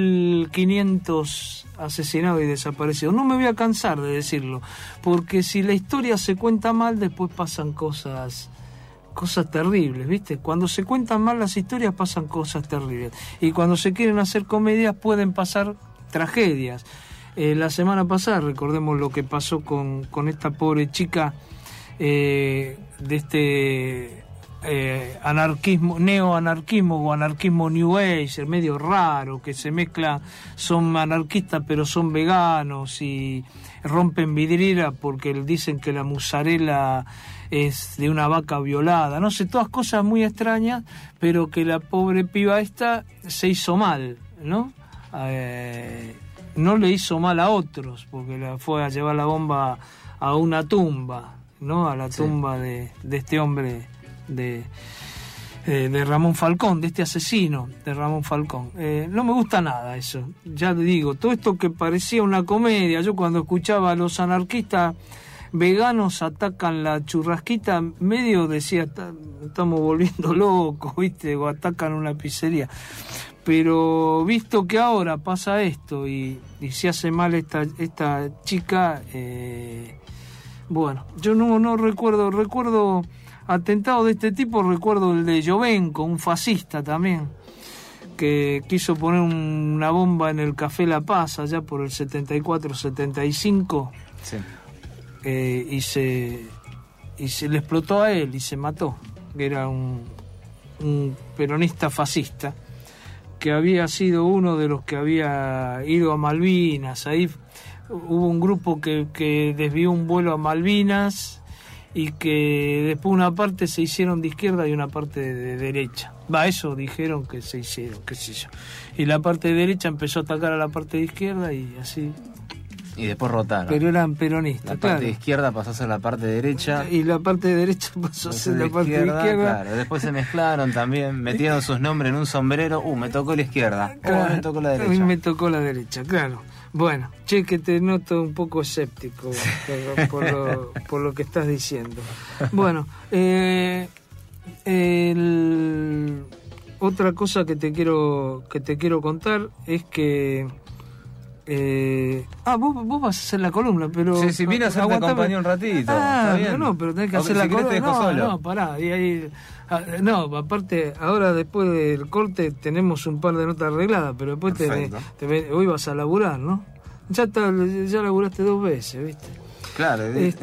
1500 asesinados y desaparecidos. No me voy a cansar de decirlo, porque si la historia se cuenta mal, después pasan cosas terribles, ¿viste? Cuando se cuentan mal las historias pasan cosas terribles. Y cuando se quieren hacer comedias pueden pasar tragedias. La semana pasada, recordemos lo que pasó con esta pobre chica de este... neoanarquismo o anarquismo New Age, medio raro, que se mezcla, son anarquistas pero son veganos y rompen vidriera porque dicen que la mozzarella es de una vaca violada, no sé, todas cosas muy extrañas, pero que la pobre piba esta se hizo mal, ¿no? No le hizo mal a otros, porque la fue a llevar la bomba a una tumba, ¿no? A la tumba de este hombre de Ramón Falcón, de este asesino de Ramón Falcón. No me gusta nada eso, ya le digo, todo esto que parecía una comedia. Yo cuando escuchaba a los anarquistas veganos atacan la churrasquita, medio decía, estamos volviendo locos, ¿viste? O atacan una pizzería. Pero visto que ahora pasa esto y se hace mal esta chica, yo no recuerdo atentados de este tipo. Recuerdo el de Llovenco, un fascista también, que quiso poner una bomba en el Café La Paz allá por el 74-75, sí. Y se le explotó a él y se mató. Era un peronista fascista que había sido uno de los que había ido a Malvinas. Ahí hubo un grupo que desvió un vuelo a Malvinas y que después una parte se hicieron de izquierda y una parte de derecha. Eso dijeron que se hicieron, qué sé yo. Y la parte de derecha empezó a atacar a la parte de izquierda y así. Y después rotaron. Pero eran peronistas, la parte de izquierda pasó a ser la parte derecha. Y la parte de derecha pasó a ser la parte de izquierda. Claro, después se mezclaron también, metieron sus nombres en un sombrero. Me tocó la izquierda. Me tocó la derecha. Me tocó la derecha, claro. Bueno, che, que te noto un poco escéptico por lo que estás diciendo. Bueno, otra cosa que te quiero contar es que vos vas a hacer la columna, pero sí, vine a hacerte compañía un ratito. Está bien. No, pero tenés que hacer la columna. No, pará. No, aparte, ahora después del corte tenemos un par de notas arregladas, pero después hoy vas a laburar, ¿no? Ya laburaste 2 veces, ¿viste? Claro.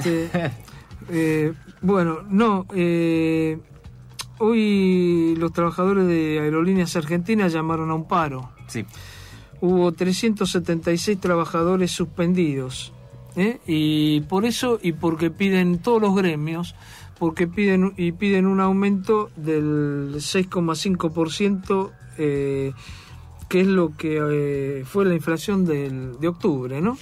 Hoy los trabajadores de Aerolíneas Argentinas llamaron a un paro. Sí. Hubo 376 trabajadores suspendidos, y por eso, y porque piden todos los gremios, piden un aumento del 6,5%, que es lo que fue la inflación de octubre, ¿no?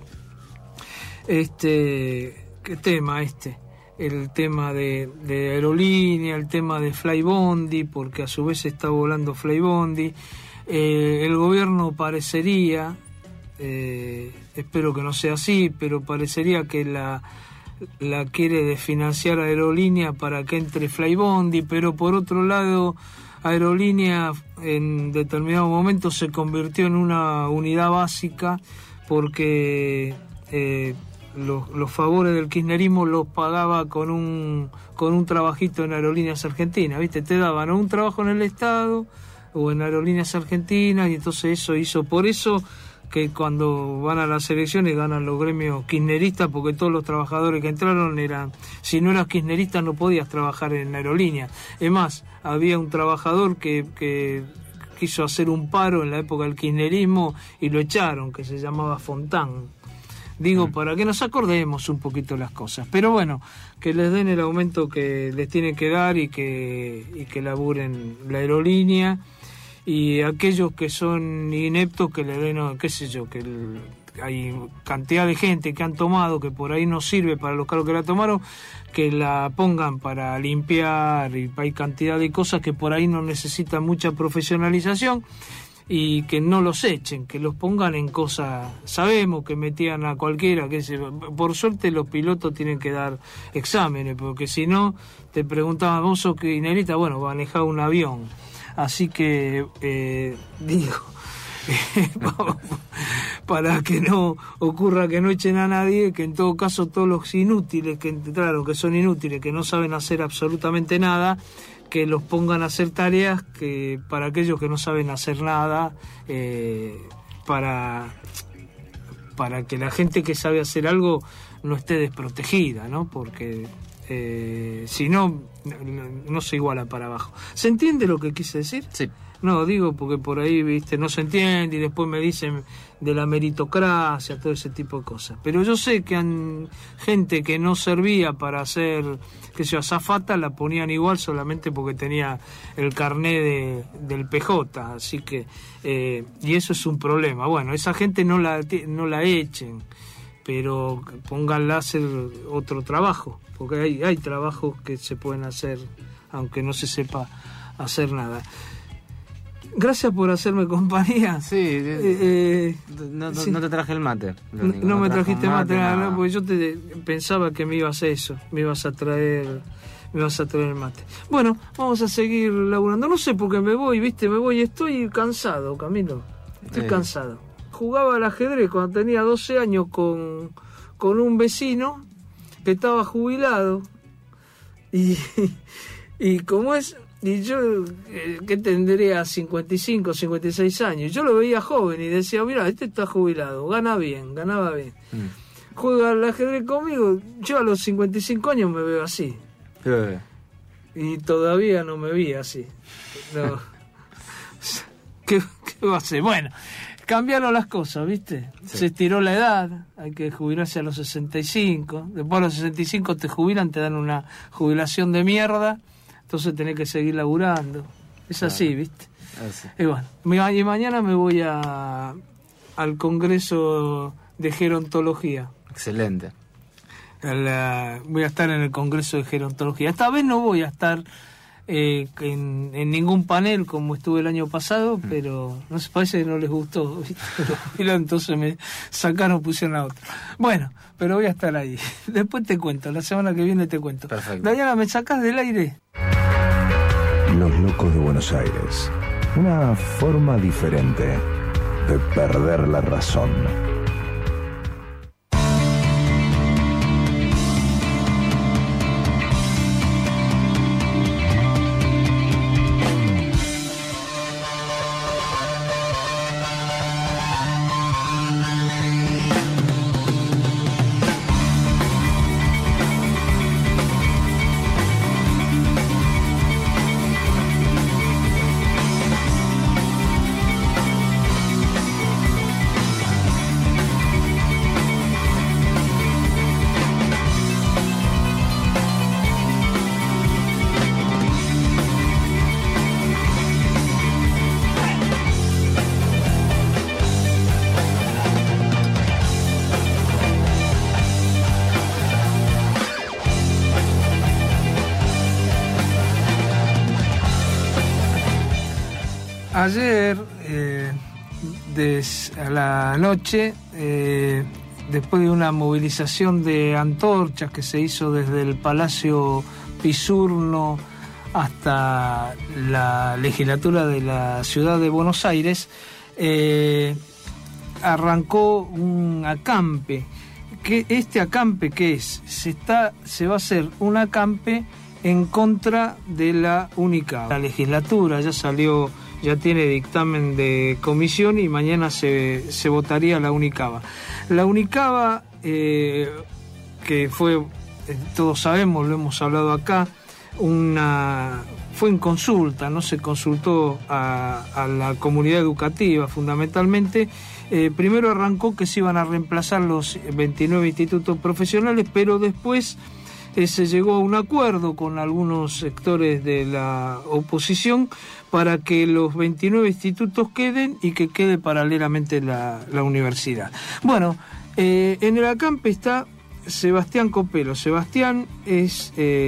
¿Qué tema el tema de aerolínea, el tema de Flybondi, porque a su vez está volando Flybondi. El gobierno parecería, espero que no sea así, pero parecería que la quiere desfinanciar Aerolínea para que entre Flybondi, pero por otro lado Aerolínea en determinado momento se convirtió en una unidad básica porque los favores del kirchnerismo los pagaba con un trabajito en Aerolíneas Argentinas, ¿viste? Te daban un trabajo en el Estado o en Aerolíneas Argentinas, y entonces eso hizo, por eso que cuando van a las elecciones ganan los gremios kirchneristas, porque todos los trabajadores que entraron eran, si no eras kirchnerista no podías trabajar en Aerolíneas. Es más, había un trabajador que quiso hacer un paro en la época del kirchnerismo y lo echaron, que se llamaba Fontán. Digo, para que nos acordemos un poquito las cosas. Pero bueno, que les den el aumento que les tienen que dar y que laburen la aerolínea. Y aquellos que son ineptos, que le den, qué sé yo, hay cantidad de gente que han tomado, que por ahí no sirve para los cargos que la tomaron, que la pongan para limpiar, y hay cantidad de cosas que por ahí no necesitan mucha profesionalización, y que no los echen, que los pongan en cosas. Sabemos que metían a cualquiera, por suerte los pilotos tienen que dar exámenes, porque si no te preguntaban, vos sos kirchnerista, bueno, manejá un avión. Así que para que no ocurra que no echen a nadie, que en todo caso todos los inútiles que entraron, que son inútiles, que no saben hacer absolutamente nada, que los pongan a hacer tareas que para aquellos que no saben hacer nada, para que la gente que sabe hacer algo no esté desprotegida, ¿no? Porque si no se iguala para abajo. ¿Se entiende lo que quise decir? Sí. No, digo porque por ahí, viste, no se entiende y después me dicen de la meritocracia, todo ese tipo de cosas. Pero yo sé que gente que no servía para hacer, qué sé yo, azafata, la ponían igual solamente porque tenía el carné del PJ, así que y eso es un problema. Bueno, esa gente no la echen, pero pónganla a hacer otro trabajo, porque hay trabajos que se pueden hacer aunque no se sepa hacer nada. Gracias por hacerme compañía. Sí, no te traje el mate. No me trajiste mate, nada, porque yo pensaba que me ibas a eso, me ibas a traer el mate. Bueno, vamos a seguir laburando. No sé por qué me voy, estoy cansado, Camilo. Estoy cansado. Jugaba al ajedrez cuando tenía 12 años con un vecino que estaba jubilado. Y como es... Y yo, que tendría 55, 56 años, yo lo veía joven y decía, mira, este está jubilado, ganaba bien. Juega al ajedrez conmigo, yo a los 55 años me veo así. Y todavía no me vi así. No. ¿Qué va a hacer? Bueno, cambiaron las cosas, ¿viste? Sí. Se estiró la edad, hay que jubilarse a los 65, después a los 65 te jubilan, te dan una jubilación de mierda. Entonces tenés que seguir laburando. Es así, ¿viste? Así. Y bueno, y mañana me voy al Congreso de Gerontología. Excelente. Voy a estar en el Congreso de Gerontología. Esta vez no voy a estar en ningún panel como estuve el año pasado, pero no sé, parece que no les gustó, ¿viste? Pero entonces me sacaron, pusieron a otro. Bueno, pero voy a estar ahí. Después te cuento, la semana que viene te cuento. Perfecto. Dayana, ¿me sacás del aire? Los locos de Buenos Aires. Una forma diferente de perder la razón. Ayer, a la noche, después de una movilización de antorchas que se hizo desde el Palacio Pisurno hasta la legislatura de la ciudad de Buenos Aires, arrancó un acampe. ¿Este acampe qué es? Se va a hacer un acampe en contra de la UNICABA. La legislatura ya tiene dictamen de comisión y mañana se votaría la UNICABA. La UNICABA, que fue, todos sabemos, lo hemos hablado acá, fue en consulta, no se consultó a la comunidad educativa fundamentalmente. Primero arrancó que se iban a reemplazar los 29 institutos profesionales, pero después se llegó a un acuerdo con algunos sectores de la oposición para que los 29 institutos queden y que quede paralelamente la universidad. Bueno, en el acampe está Sebastián Copelo. Sebastián es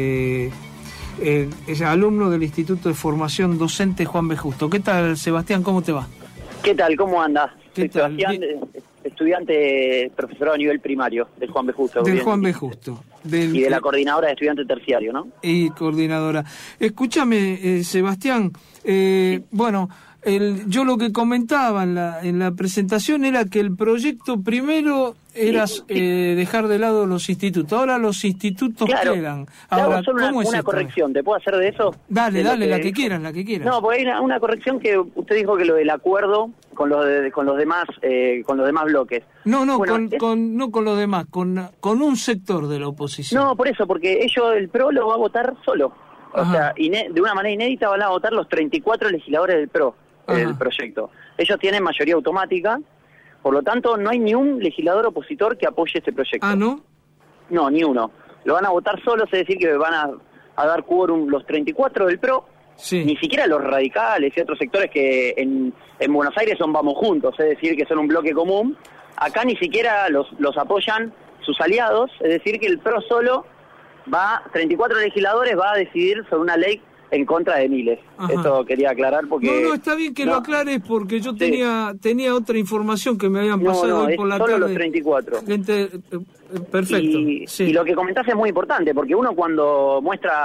alumno del Instituto de Formación Docente Juan B. Justo. ¿Qué tal, Sebastián? ¿Cómo te va? ¿Qué tal? ¿Cómo andas? ¿Qué tal? Sebastián, estudiante profesorado a nivel primario del Juan B. Justo. Del Juan B. Justo. Y de la coordinadora de estudiante terciario, ¿no? Y coordinadora. Escúchame, Sebastián, bueno, yo lo que comentaba en la presentación era que el proyecto primero era dejar de lado los institutos. Ahora los institutos quedan. Ahora, ¿cómo es una corrección? ¿Te puedo hacer de eso? Dale, la que quieras. No, porque hay una corrección que usted dijo que lo del acuerdo con los demás bloques. No, bueno, no con los demás, con un sector de la oposición. No, por eso, porque el PRO lo va a votar solo. O sea, de una manera inédita van a votar los 34 legisladores del PRO, el proyecto. Ellos tienen mayoría automática, por lo tanto no hay ni un legislador opositor que apoye este proyecto. ¿Ah, no? No, ni uno. Lo van a votar solos, es decir, que van a dar quórum los 34 del PRO, ni siquiera los radicales y otros sectores que en Buenos Aires son Vamos Juntos, es decir, que son un bloque común. Acá ni siquiera los apoyan sus aliados, es decir, que el PRO solo 34 legisladores va a decidir sobre una ley en contra de miles. Esto quería aclarar porque... No, está bien que lo aclares porque yo tenía otra información que me habían pasado hoy por la tarde. Solo los 34. Perfecto. Y lo que comentaste es muy importante porque uno cuando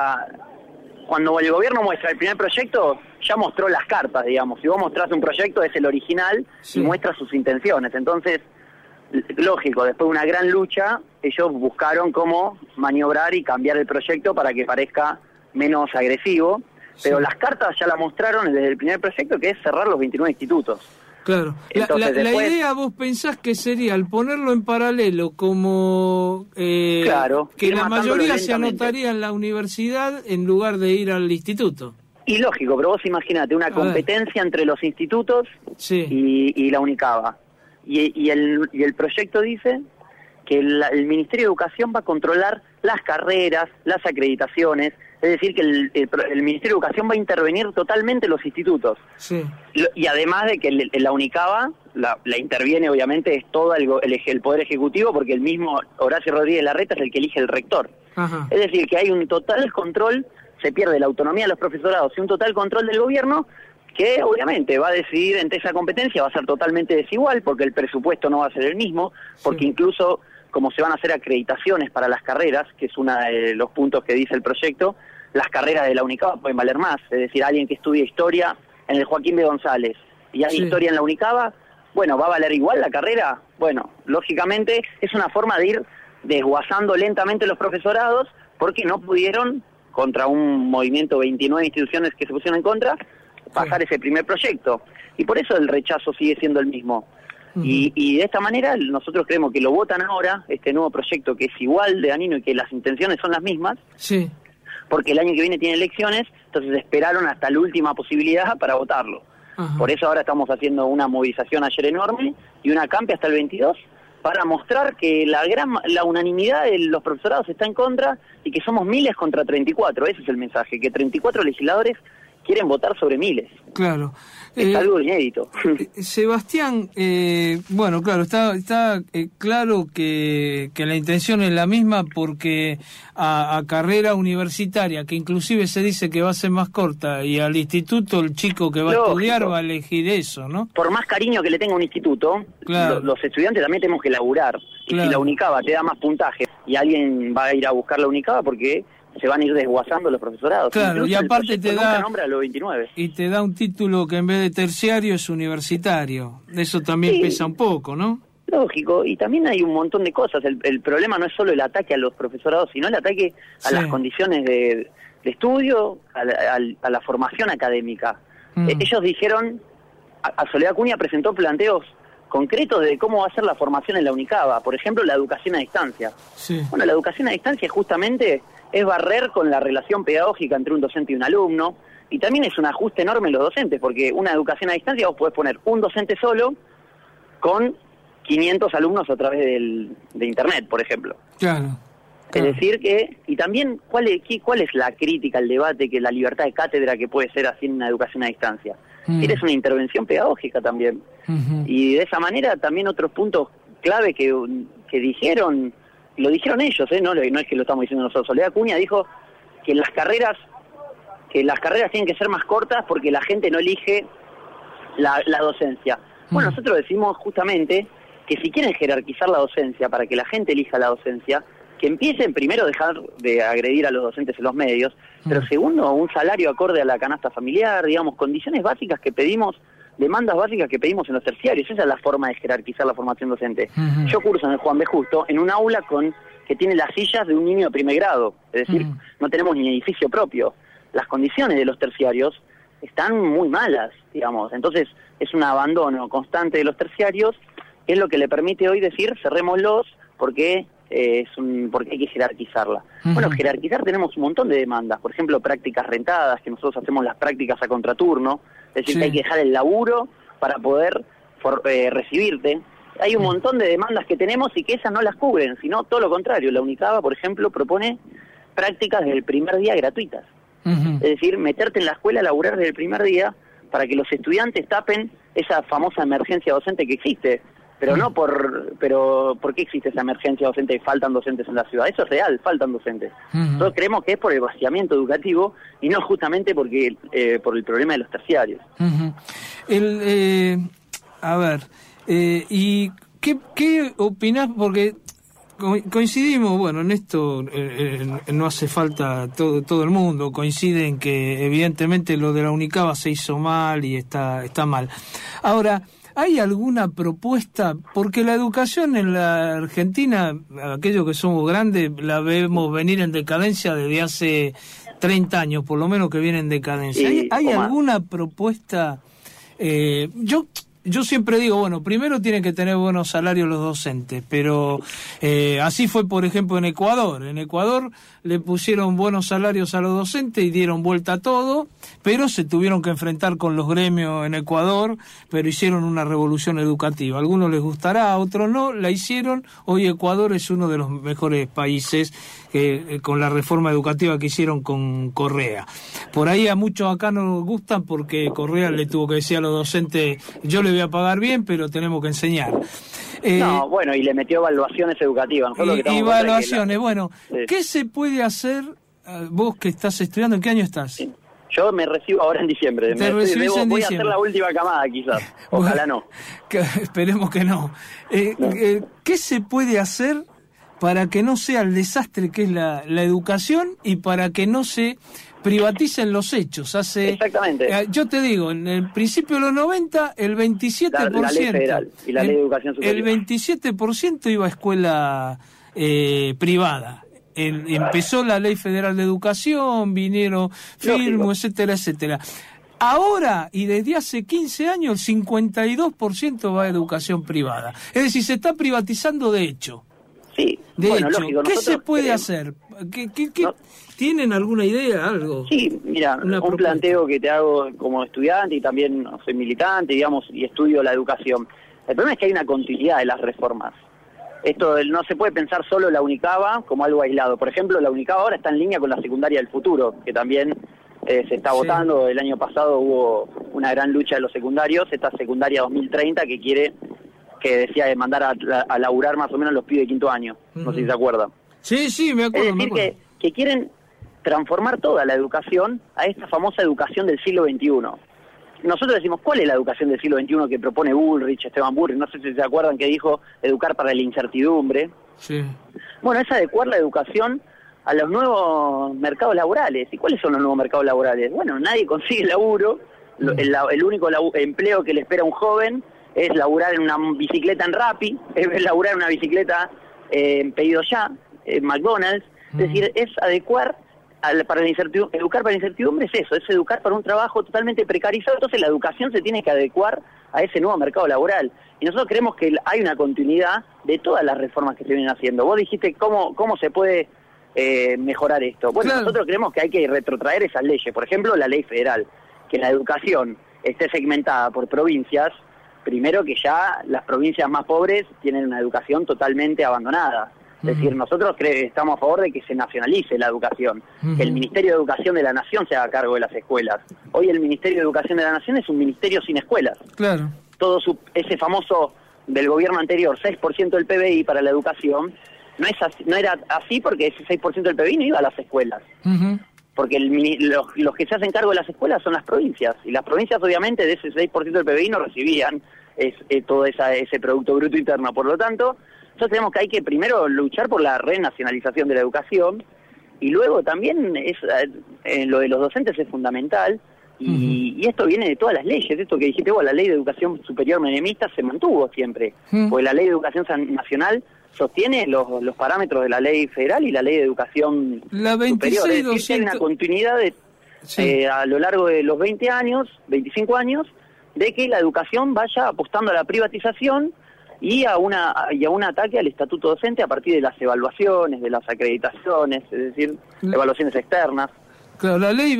el gobierno muestra el primer proyecto, ya mostró las cartas, digamos. Si vos mostrás un proyecto, es el original y muestra sus intenciones. Entonces, lógico, después de una gran lucha, ellos buscaron cómo maniobrar y cambiar el proyecto para que parezca menos agresivo, pero las cartas ya la mostraron desde el primer proyecto, que es cerrar los 29 institutos. Claro. Entonces, la idea, vos pensás que sería, al ponerlo en paralelo, como que la mayoría se anotaría en la universidad en lugar de ir al instituto. Y lógico, pero vos imaginate una competencia entre los institutos y la UNICABA. Y el proyecto dice que el Ministerio de Educación va a controlar las carreras, las acreditaciones, es decir, que el Ministerio de Educación va a intervenir totalmente en los institutos. Sí. Y además de que la UNICABA la interviene, obviamente, es todo el Poder Ejecutivo, porque el mismo Horacio Rodríguez Larreta es el que elige el rector. Es decir, que hay un total control, se pierde la autonomía de los profesorados y un total control del gobierno, que obviamente va a decidir entre esa competencia, va a ser totalmente desigual, porque el presupuesto no va a ser el mismo, porque incluso como se van a hacer acreditaciones para las carreras, que es uno de los puntos que dice el proyecto, las carreras de la UNICABA pueden valer más, es decir, alguien que estudie historia en el Joaquín B. González y hay historia en la UNICABA, bueno, ¿va a valer igual la carrera? Bueno, lógicamente es una forma de ir desguazando lentamente los profesorados, porque no pudieron, contra un movimiento 29 instituciones que se pusieron en contra, pasar ese primer proyecto. Y por eso el rechazo sigue siendo el mismo. Y de esta manera nosotros creemos que lo votan ahora, este nuevo proyecto que es igual de dañino y que las intenciones son las mismas, porque el año que viene tiene elecciones, entonces esperaron hasta la última posibilidad para votarlo. Por eso ahora estamos haciendo una movilización ayer enorme y una acampe hasta el 22 para mostrar que la unanimidad de los profesorados está en contra y que somos miles contra 34, ese es el mensaje, que 34 legisladores quieren votar sobre miles. Claro. Es algo inédito. Sebastián, bueno, claro, está claro que la intención es la misma, porque a carrera universitaria, que inclusive se dice que va a ser más corta, y al instituto el chico que va a estudiar va a elegir eso, ¿no? Por más cariño que le tenga un instituto, claro, los estudiantes también tenemos que laburar. Y claro, si la Unicaba te da más puntaje y alguien va a ir a buscar la Unicaba, porque se van a ir desguazando los profesorados. Claro, incluso y aparte te da nombra a los 29. Y te da un título que en vez de terciario es universitario. Eso también pesa un poco, ¿no? Lógico, y también hay un montón de cosas. El problema no es solo el ataque a los profesorados, sino el ataque a las condiciones de estudio, a la formación académica. Ellos dijeron, a Soledad Cunha presentó planteos concretos de cómo va a ser la formación en la Unicaba. Por ejemplo, la educación a distancia. Sí. Bueno, la educación a distancia justamente es barrer con la relación pedagógica entre un docente y un alumno, y también es un ajuste enorme en los docentes, porque una educación a distancia vos podés poner un docente solo con 500 alumnos a través de internet, por ejemplo. Claro. Es decir que, y también, ¿cuál es la crítica, el debate, que la libertad de cátedra que puede ser así en una educación a distancia? Es una intervención pedagógica también. Y de esa manera también otros puntos clave que dijeron, lo dijeron ellos, no es que lo estamos diciendo nosotros. Soledad Cunha dijo que las carreras tienen que ser más cortas porque la gente no elige la docencia. Bueno, nosotros decimos justamente que si quieren jerarquizar la docencia para que la gente elija la docencia, que empiecen primero a dejar de agredir a los docentes en los medios, pero segundo, un salario acorde a la canasta familiar, digamos, condiciones básicas que pedimos, demandas básicas que pedimos en los terciarios. Esa es la forma de jerarquizar la formación docente. Yo curso en el Juan B. Justo, en un aula que tiene las sillas de un niño de primer grado, es decir, no tenemos ni edificio propio. Las condiciones de los terciarios están muy malas, digamos, entonces es un abandono constante de los terciarios, que es lo que le permite hoy decir cerrémoslos porque porque hay que jerarquizarla. Bueno, jerarquizar tenemos un montón de demandas, por ejemplo, prácticas rentadas, que nosotros hacemos las prácticas a contraturno, es decir, que hay que dejar el laburo para poder recibirte. Hay un montón de demandas que tenemos y que esas no las cubren, sino todo lo contrario. La Unicaba, por ejemplo, propone prácticas desde el primer día gratuitas. Es decir, meterte en la escuela a laburar desde el primer día para que los estudiantes tapen esa famosa emergencia docente que existe. Pero no pero ¿por qué existe esa emergencia docente y faltan docentes en la ciudad? Eso es real, faltan docentes. Nosotros creemos que es por el vaciamiento educativo y no justamente por el problema de los terciarios. ¿Y qué opinás? Porque coincidimos, bueno, en esto no hace falta, todo el mundo coincide en que evidentemente lo de la Unicaba se hizo mal y está mal. Ahora, ¿hay alguna propuesta? Porque la educación en la Argentina, aquellos que somos grandes, la vemos venir en decadencia desde hace 30 años, por lo menos, que viene en decadencia. ¿Hay alguna propuesta? Yo siempre digo, bueno, primero tienen que tener buenos salarios los docentes, pero así fue, por ejemplo, en Ecuador. En Ecuador le pusieron buenos salarios a los docentes y dieron vuelta a todo, pero se tuvieron que enfrentar con los gremios en Ecuador, pero hicieron una revolución educativa. A algunos les gustará, a otros no, la hicieron. Hoy Ecuador es uno de los mejores países con la reforma educativa que hicieron con Correa. Por ahí a muchos acá no nos gustan porque Correa le tuvo que decir a los docentes, yo le voy a pagar bien, pero tenemos que enseñar. No, bueno, y le metió evaluaciones educativas. Evaluaciones, bueno, sí. ¿Qué se puede hacer? Vos que estás estudiando, ¿en qué año estás? Sí. Yo me recibo ahora en diciembre. Voy a hacer la última camada, quizás. Ojalá no. Esperemos que no. ¿Qué se puede hacer para que no sea el desastre que es la educación y para que no se privaticen los hechos? Exactamente. Yo te digo, en el principio de los 90, el 27%... La ley federal y la ley de educación superior. El 27% iba a escuela privada. Empezó la ley federal de educación, vinieron firmos, etcétera, etcétera. Ahora, y desde hace 15 años, el 52% va a educación privada. Es decir, se está privatizando de hecho. Sí, lógico. ¿Qué se puede hacer? ¿Tienen alguna idea, algo? Sí, mira, un planteo que te hago como estudiante y también soy militante, digamos, y estudio la educación. El problema es que hay una continuidad de las reformas. Esto no se puede pensar solo la Unicaba como algo aislado. Por ejemplo, la Unicaba ahora está en línea con la secundaria del futuro, que también se está votando. El año pasado hubo una gran lucha de los secundarios, esta secundaria 2030 que decía de mandar a laburar más o menos los pibes de quinto año. No sé si se acuerdan. Sí, me acuerdo. Es decir, que quieren transformar toda la educación a esta famosa educación del siglo XXI. Nosotros decimos, ¿cuál es la educación del siglo XXI que propone Bullrich, Esteban Bullrich? No sé si se acuerdan que dijo educar para la incertidumbre. Sí. Bueno, es adecuar la educación a los nuevos mercados laborales. ¿Y cuáles son los nuevos mercados laborales? Bueno, nadie consigue laburo. El único empleo que le espera a un joven es laburar en una bicicleta en Rappi, es laburar en una bicicleta en Pedido Ya, en McDonald's. Es decir, es adecuar para la incertidumbre. Educar para la incertidumbre es eso, es educar para un trabajo totalmente precarizado. Entonces la educación se tiene que adecuar a ese nuevo mercado laboral. Y nosotros creemos que hay una continuidad de todas las reformas que se vienen haciendo. Vos dijiste cómo se puede mejorar esto. Bueno, claro. Nosotros creemos que hay que retrotraer esas leyes. Por ejemplo, la ley federal, que la educación esté segmentada por provincias. Primero, que ya las provincias más pobres tienen una educación totalmente abandonada. Es decir, nosotros estamos a favor de que se nacionalice la educación, que el Ministerio de Educación de la Nación se haga cargo de las escuelas. Hoy el Ministerio de Educación de la Nación es un ministerio sin escuelas. Claro. Todo ese famoso del gobierno anterior, 6% del PBI para la educación, no era así porque ese 6% del PBI no iba a las escuelas. Porque los que se hacen cargo de las escuelas son las provincias, y las provincias obviamente de ese 6% del PBI no recibían todo ese Producto Bruto Interno. Por lo tanto, nosotros tenemos que hay que primero luchar por la renacionalización de la educación, y luego también lo de los docentes es fundamental, y esto viene de todas las leyes. Esto que dijiste vos, la Ley de Educación Superior menemista se mantuvo siempre, porque la Ley de Educación Nacional sostiene los parámetros de la ley federal y la ley de educación superior. Es decir, que hay una continuidad a lo largo de los 25 años, de que la educación vaya apostando a la privatización y a un ataque al estatuto docente a partir de las evaluaciones, de las acreditaciones, es decir, evaluaciones externas. Claro, la ley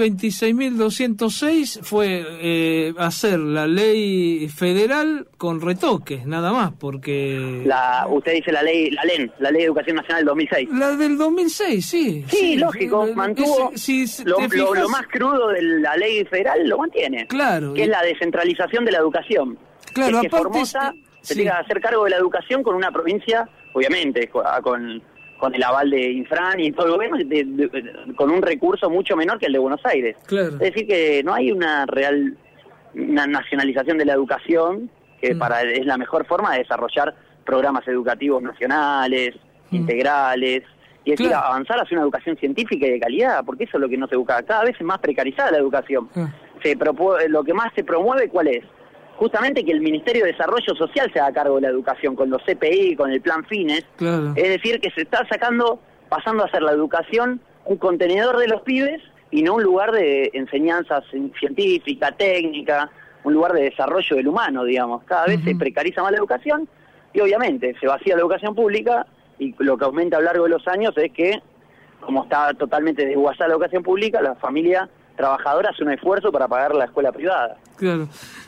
26.206 fue hacer la ley federal con retoques, nada más, porque... Usted dice la ley de Educación Nacional del 2006. La del 2006, sí. Sí, lógico, mantuvo lo más crudo de la ley federal, lo mantiene. Claro. Que es la descentralización de la educación. Claro, es que aparte... Formosa se tiene que hacer cargo de la educación con una provincia, obviamente, con el aval de Infran y todo el gobierno, con un recurso mucho menor que el de Buenos Aires. Claro. Es decir, que no hay una nacionalización de la educación, que es la mejor forma de desarrollar programas educativos nacionales, integrales, y es decir, avanzar hacia una educación científica y de calidad, porque eso es lo que no se busca. Cada vez es más precarizada la educación. Lo que más se promueve, ¿cuál es? Justamente que el Ministerio de Desarrollo Social se haga cargo de la educación, con los CPI, con el Plan Fines. Claro. Es decir, que se está pasando a hacer la educación un contenedor de los pibes y no un lugar de enseñanza científica, técnica, un lugar de desarrollo del humano, digamos. Cada vez se precariza más la educación y obviamente se vacía la educación pública, y lo que aumenta a lo largo de los años es que, como está totalmente desguazada la educación pública, la familia trabajadora hace un esfuerzo para pagar la escuela privada. Claro.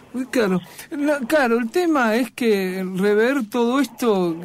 Claro, el tema es que rever todo esto,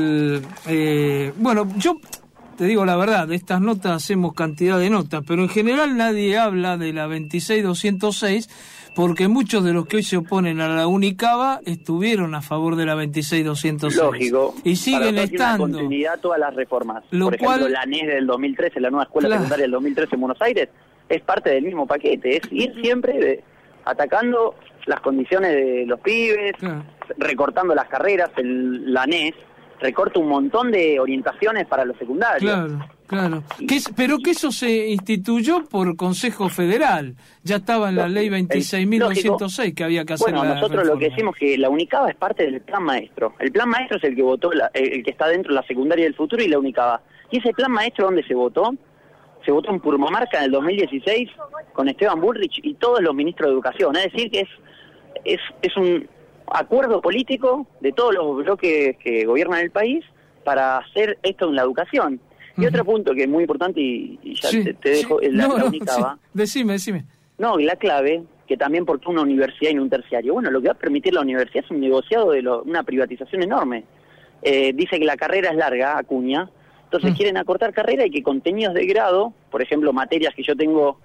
bueno, yo te digo la verdad, de estas notas hacemos cantidad de notas, pero en general nadie habla de la 26.206, porque muchos de los que hoy se oponen a la Unicaba estuvieron a favor de la 26.206. Lógico. Y siguen estando. Una continuidad todas las reformas. Por ejemplo, la ANES del 2013, la nueva escuela secundaria del 2013 en Buenos Aires, es parte del mismo paquete, es ir siempre atacando las condiciones de los pibes, recortando las carreras. La ANES recorta un montón de orientaciones para los secundarios. Claro. Pero que eso se instituyó por Consejo Federal. Ya estaba en la ley 26.206 que había que hacer. Bueno, nosotros lo que decimos que la Unicaba es parte del Plan Maestro. El Plan Maestro es el que votó, el que está dentro de la secundaria del futuro y la Unicaba. ¿Y ese Plan Maestro dónde se votó? Se votó en Purmamarca en el 2016 con Esteban Bullrich y todos los ministros de Educación. Es decir, que es un acuerdo político de todos los bloques que gobiernan el país para hacer esto en la educación. Y otro punto que es muy importante, y ya te dejo, es la Unicaba. Decime. No, y la clave, que también porque una universidad y no un terciario. Bueno, lo que va a permitir la universidad es un negociado de una privatización enorme. Dice que la carrera es larga, Acuña. Entonces quieren acortar carrera y que contenidos de grado, por ejemplo, materias que yo tengo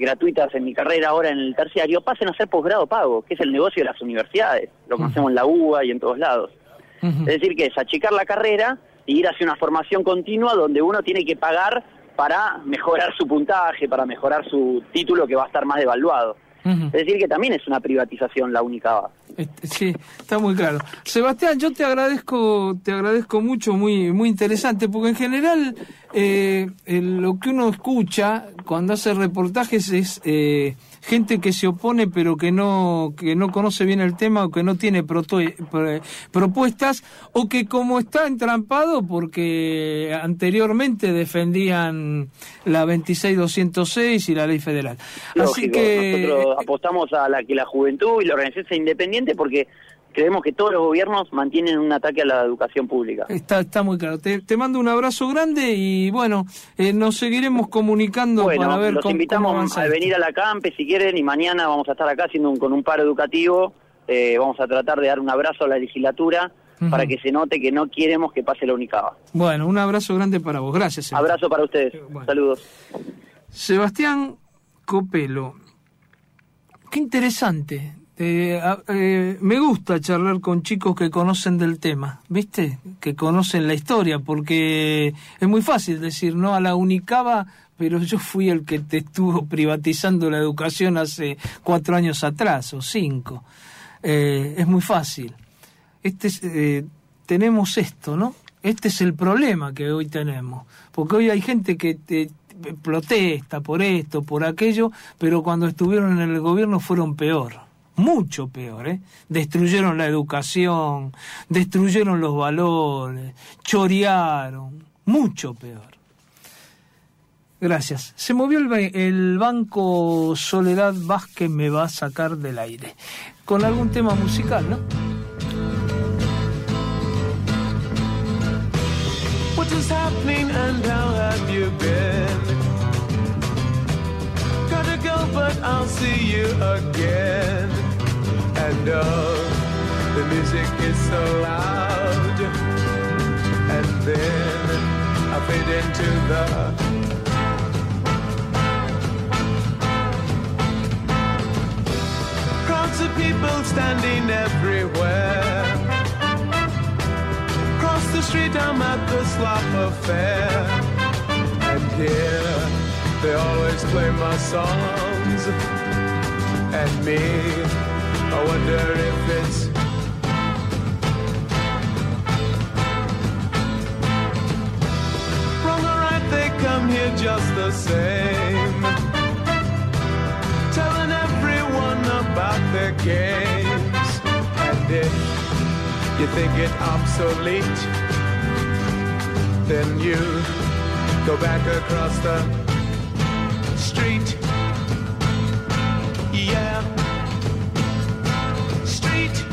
gratuitas en mi carrera ahora en el terciario, pasen a ser posgrado pago, que es el negocio de las universidades. Lo conocemos en la UBA y en todos lados. Es decir, que es achicar la carrera e ir hacia una formación continua donde uno tiene que pagar para mejorar su puntaje, para mejorar su título que va a estar más devaluado. Es decir, que también es una privatización la UNICABA. Sí, está muy claro. Sebastián, yo te agradezco mucho, muy interesante, porque en general lo que uno escucha cuando hace reportajes es gente que se opone pero que no conoce bien el tema, o que no tiene propuestas, o que como está entrampado porque anteriormente defendían la 26.206 y la ley federal. Lógico, así que nosotros apostamos a que la juventud y la organización sea independiente, porque creemos que todos los gobiernos mantienen un ataque a la educación pública. Está muy claro. Te mando un abrazo grande y bueno, nos seguiremos comunicando para ver los invitamos a venir a la Campe si quieren, y mañana vamos a estar acá con un paro educativo. Vamos a tratar de dar un abrazo a la legislatura para que se note que no queremos que pase la UNICABA. Bueno, un abrazo grande para vos. Gracias, Sebastián. Abrazo para ustedes. Saludos. Sebastián Copelo. Qué interesante. Me gusta charlar con chicos que conocen del tema, ¿viste? Que conocen la historia, porque es muy fácil decir no a la UNICABA, pero yo fui el que te estuvo privatizando la educación hace 4 años atrás, o 5. Es muy fácil. Tenemos esto, ¿no? Este es el problema que hoy tenemos, porque hoy hay gente que protesta por esto, por aquello, pero cuando estuvieron en el gobierno fueron peor. Mucho peor, Destruyeron la educación, destruyeron los valores, chorearon, mucho peor. Gracias. Se movió el banco Soledad Vázquez me va a sacar del aire. Con algún tema musical, ¿no? What is happening and how have you been? Gotta go, but I'll see you again. And the music is so loud. And then I fade into the crowds of people standing everywhere. Across the street I'm at the Slop Affair. And here they always play my songs. And me, I wonder if it's wrong or right, they come here just the same, telling everyone about their games. And if you think it obsolete, then you go back across the street. Yeah. Street.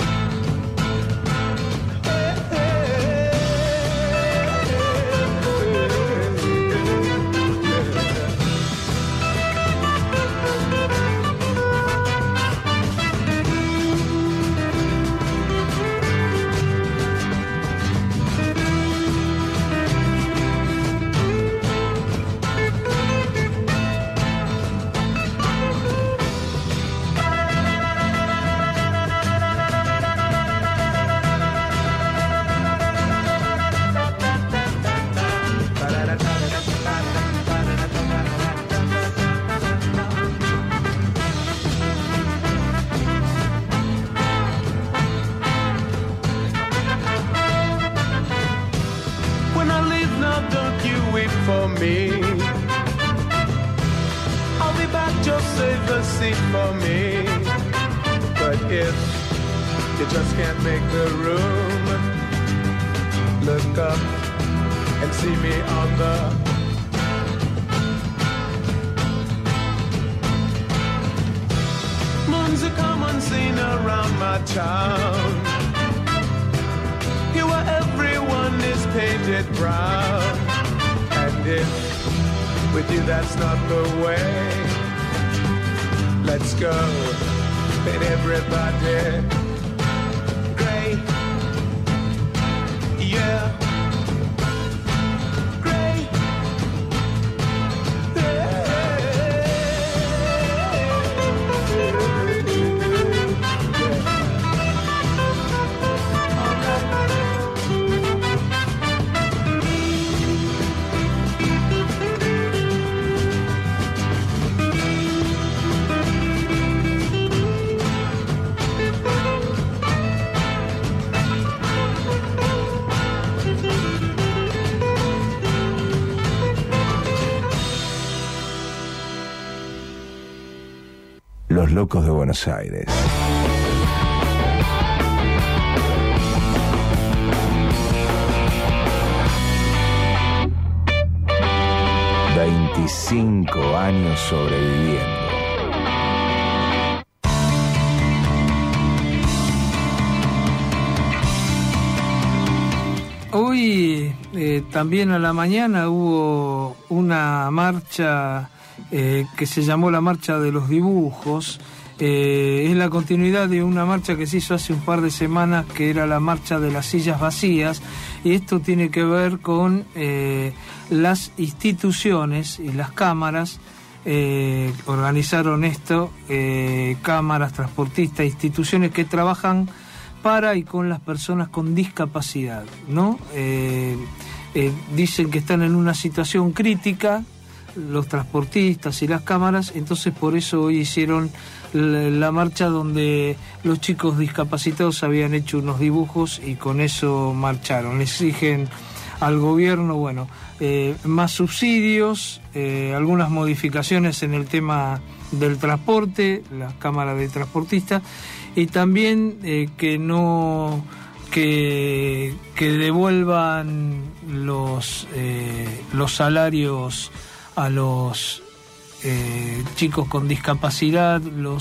Los Locos de Buenos Aires. ...25 años sobreviviendo. Hoy también a la mañana hubo una marcha que se llamó la Marcha de los Dibujos. Es la continuidad de una marcha que se hizo hace un par de semanas, que era la Marcha de las Sillas Vacías, y esto tiene que ver con las instituciones y las cámaras. Organizaron esto, cámaras, transportistas, instituciones que trabajan para y con las personas con discapacidad, ¿no? Dicen que están en una situación crítica los transportistas y las cámaras, entonces por eso hoy hicieron la marcha donde los chicos discapacitados habían hecho unos dibujos y con eso marcharon. Le exigen al gobierno, bueno, más subsidios, algunas modificaciones en el tema del transporte, las cámaras de transportistas, y también que devuelvan los salarios a los chicos con discapacidad,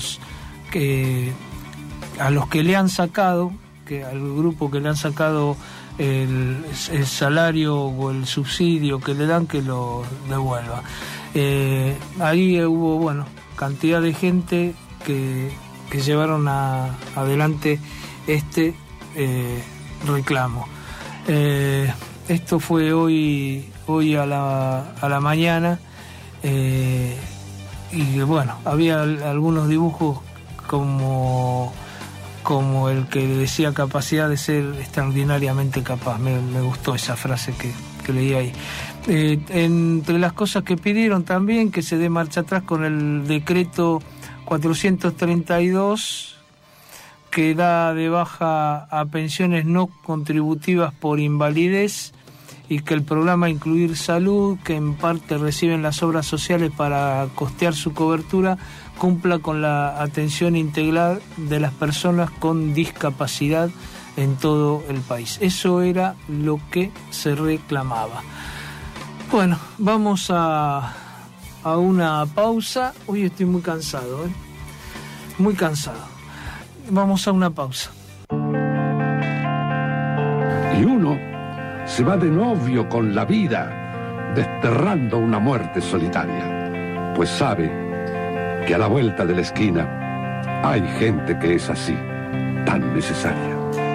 a los que le han sacado, al grupo que le han sacado el salario o el subsidio que le dan, que lo devuelva. Ahí hubo, bueno, cantidad de gente que llevaron adelante este reclamo. Esto fue hoy a la mañana, y bueno, había algunos dibujos como el que decía capacidad de ser extraordinariamente capaz. Me gustó esa frase que leí ahí. Entre las cosas que pidieron también, que se dé marcha atrás con el decreto 432, que da de baja a pensiones no contributivas por invalidez, y que el programa Incluir Salud, que en parte reciben las obras sociales para costear su cobertura, cumpla con la atención integral de las personas con discapacidad en todo el país. Eso era lo que se reclamaba. Bueno, vamos a una pausa. Hoy estoy muy cansado, muy cansado. Vamos a una pausa. Y uno se va de novio con la vida, desterrando una muerte solitaria, pues sabe que a la vuelta de la esquina hay gente que es así, tan necesaria.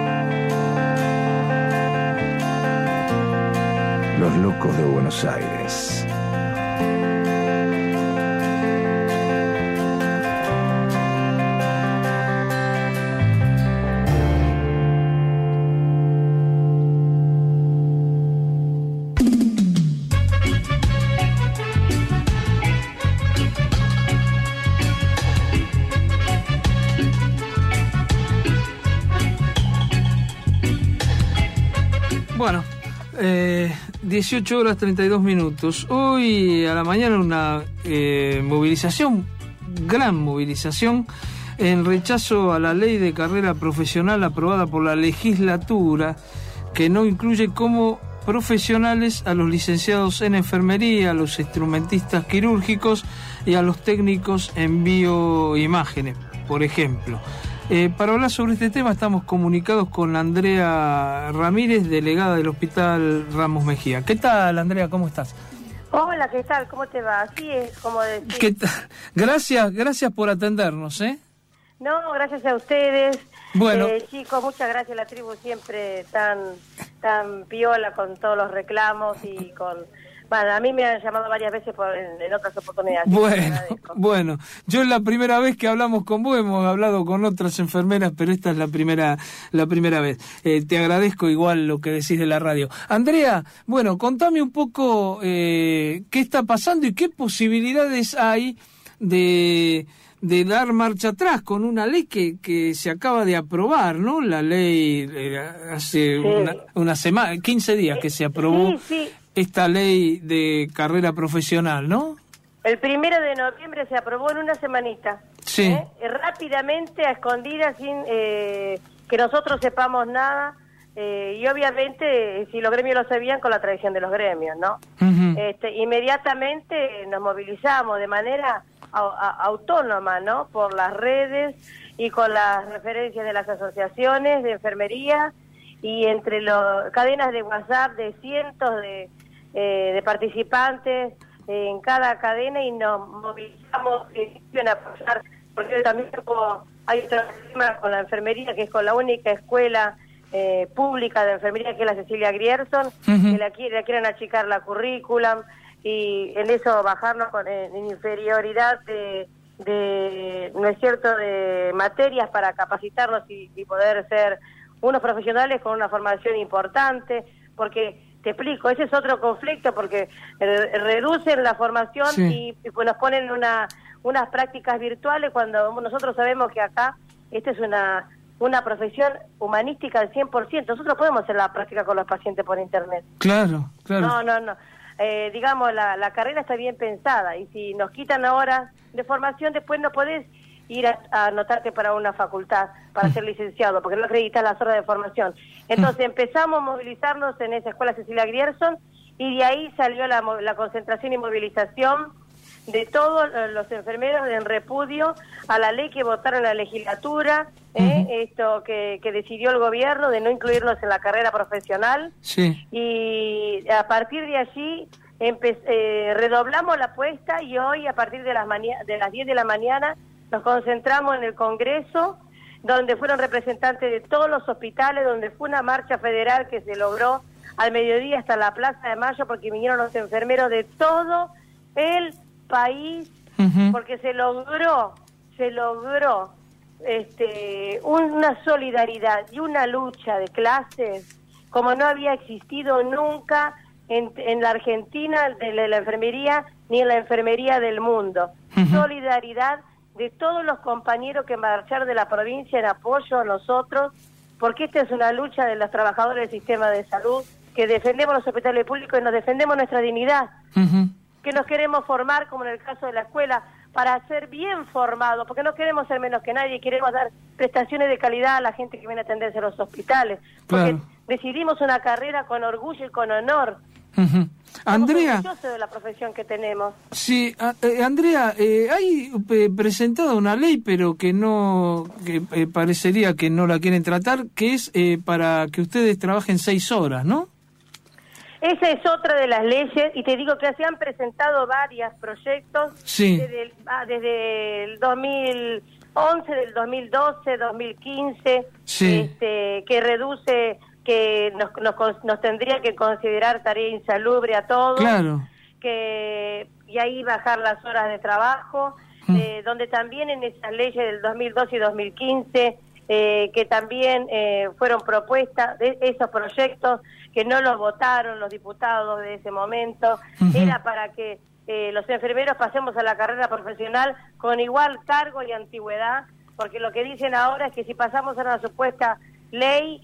Los Locos de Buenos Aires. Bueno, 18 horas 32 minutos. Hoy a la mañana una movilización, gran movilización, en rechazo a la ley de carrera profesional aprobada por la legislatura, que no incluye como profesionales a los licenciados en enfermería, a los instrumentistas quirúrgicos y a los técnicos en bioimágenes, por ejemplo. Para hablar sobre este tema estamos comunicados con Andrea Ramírez, delegada del Hospital Ramos Mejía. ¿Qué tal, Andrea? ¿Cómo estás? Hola, ¿qué tal? ¿Cómo te va? Así es, como decir. ¿Qué tal? Gracias por atendernos, ¿eh? No, gracias a ustedes. Bueno, chicos, muchas gracias. La tribu siempre tan piola con todos los reclamos y con... Bueno, a mí me han llamado varias veces en otras oportunidades. Bueno, yo es la primera vez que hablamos con vos, hemos hablado con otras enfermeras, pero esta es la primera vez. Te agradezco igual lo que decís de la radio. Andrea, bueno, contame un poco qué está pasando y qué posibilidades hay de dar marcha atrás con una ley que se acaba de aprobar, ¿no? La ley hace una semana, 15 días que se aprobó. Sí. Esta ley de carrera profesional, ¿no? El 1 de noviembre se aprobó en una semanita. Sí. Rápidamente, a escondidas, sin que nosotros sepamos nada. Y obviamente, si los gremios lo sabían, con la tradición de los gremios, ¿no? Inmediatamente nos movilizamos de manera autónoma, ¿no? Por las redes y con las referencias de las asociaciones de enfermería y entre las cadenas de WhatsApp de cientos de participantes en cada cadena, y nos movilizamos a apoyar, porque también hay otro problema con la enfermería, que es con la única escuela pública de enfermería, que es la Cecilia Grierson, que la quieren achicar la currículum y en eso bajarnos en inferioridad de no es cierto, de materias para capacitarnos y poder ser unos profesionales con una formación importante, porque te explico, ese es otro conflicto, porque reducen la formación y pues nos ponen unas prácticas virtuales cuando nosotros sabemos que acá esta es una profesión humanística al 100%. Nosotros podemos hacer la práctica con los pacientes por internet. Claro, claro. No. Digamos, la carrera está bien pensada, y si nos quitan horas de formación, después no podés ir a anotarte para una facultad para ser licenciado, porque no acreditas las horas de formación. Entonces empezamos a movilizarnos en esa escuela Cecilia Grierson, y de ahí salió la concentración y movilización de todos los enfermeros en repudio a la ley que votaron en la legislatura, esto que decidió el gobierno de no incluirnos en la carrera profesional. Sí. Y a partir de allí redoblamos la apuesta, y hoy a partir de las 10 de la mañana nos concentramos en el Congreso, donde fueron representantes de todos los hospitales, donde fue una marcha federal que se logró al mediodía hasta la Plaza de Mayo, porque vinieron los enfermeros de todo el país, porque se logró una solidaridad y una lucha de clases como no había existido nunca en la Argentina, de la enfermería, ni en la enfermería del mundo. Solidaridad de todos los compañeros que marcharon de la provincia en apoyo a nosotros, porque esta es una lucha de los trabajadores del sistema de salud, que defendemos los hospitales públicos y nos defendemos nuestra dignidad, que nos queremos formar, como en el caso de la escuela, para ser bien formados, porque no queremos ser menos que nadie, queremos dar prestaciones de calidad a la gente que viene a atenderse a los hospitales, porque decidimos una carrera con orgullo y con honor. Andrea, orgullosos de la profesión que tenemos. Sí, Andrea, hay presentada una ley, pero que parecería que no la quieren tratar, que es para que ustedes trabajen 6 horas, ¿no? Esa es otra de las leyes, y te digo que se han presentado varios proyectos desde el 2011, del 2012, 2015, que reduce, que nos tendría que considerar tarea insalubre a todos, y ahí bajar las horas de trabajo, donde también en esas leyes del 2012 y 2015, que también fueron propuestas de esos proyectos, que no los votaron los diputados de ese momento, era para que los enfermeros pasemos a la carrera profesional con igual cargo y antigüedad, porque lo que dicen ahora es que si pasamos a una supuesta ley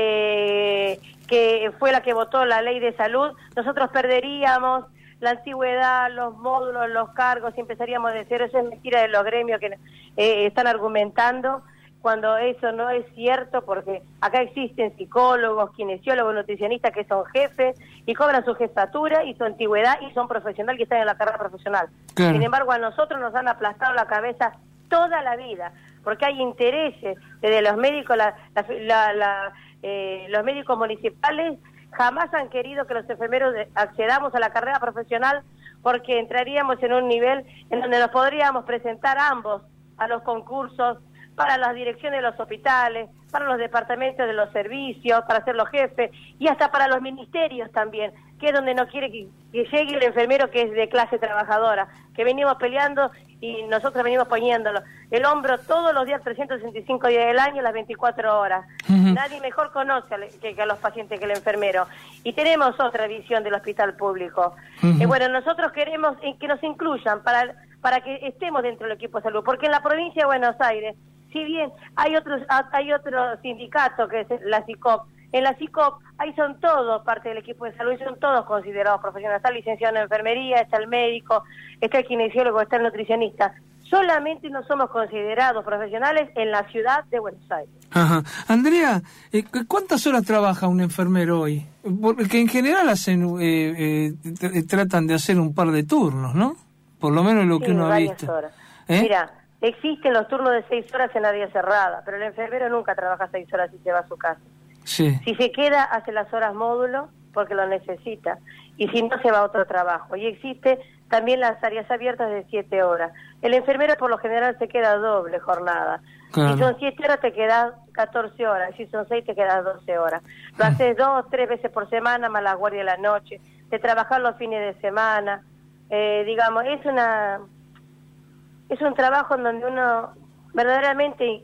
que fue la que votó la ley de salud, nosotros perderíamos la antigüedad, los módulos, los cargos, y empezaríamos de cero. Eso es mentira de los gremios que están argumentando, cuando eso no es cierto, porque acá existen psicólogos, kinesiólogos, nutricionistas que son jefes y cobran su jefatura y su antigüedad y son profesionales y están en la carrera profesional. Sin embargo, a nosotros nos han aplastado la cabeza toda la vida, porque hay intereses desde los médicos, los médicos municipales jamás han querido que los enfermeros accedamos a la carrera profesional, porque entraríamos en un nivel en donde nos podríamos presentar ambos a los concursos para las direcciones de los hospitales, para los departamentos de los servicios, para ser los jefes, y hasta para los ministerios también, que es donde no quiere que llegue el enfermero que es de clase trabajadora, que venimos peleando y nosotros venimos poniéndolo el hombro todos los días, 365 días del año, las 24 horas. Nadie mejor conoce que a los pacientes que el enfermero. Y tenemos otra visión del hospital público. Bueno, nosotros queremos que nos incluyan para que estemos dentro del equipo de salud, porque en la provincia de Buenos Aires si bien hay otro sindicato que es la CICOP, en la CICOP ahí son todos parte del equipo de salud y son todos considerados profesionales. Está el licenciado en enfermería, está el médico, está el kinesiólogo, está el nutricionista. Solamente no somos considerados profesionales en la ciudad de Buenos Aires. Ajá. Andrea, ¿cuántas horas trabaja un enfermero hoy? Porque en general tratan de hacer un par de turnos, ¿no? Por lo menos lo que uno ha visto. Horas. Mira, existen los turnos de 6 horas en área cerrada, pero el enfermero nunca trabaja 6 horas y se va a su casa. Sí. Si se queda, hace las horas módulo porque lo necesita, y si no, se va a otro trabajo. Y existe también las áreas abiertas de 7 horas. El enfermero por lo general se queda doble jornada. Claro. Si son 7 horas te quedas 14 horas, si son 6 te quedas 12 horas. Lo haces 2 o 3 veces por semana, más la guardia de la noche, de trabajar los fines de semana. Digamos, es un trabajo en donde uno verdaderamente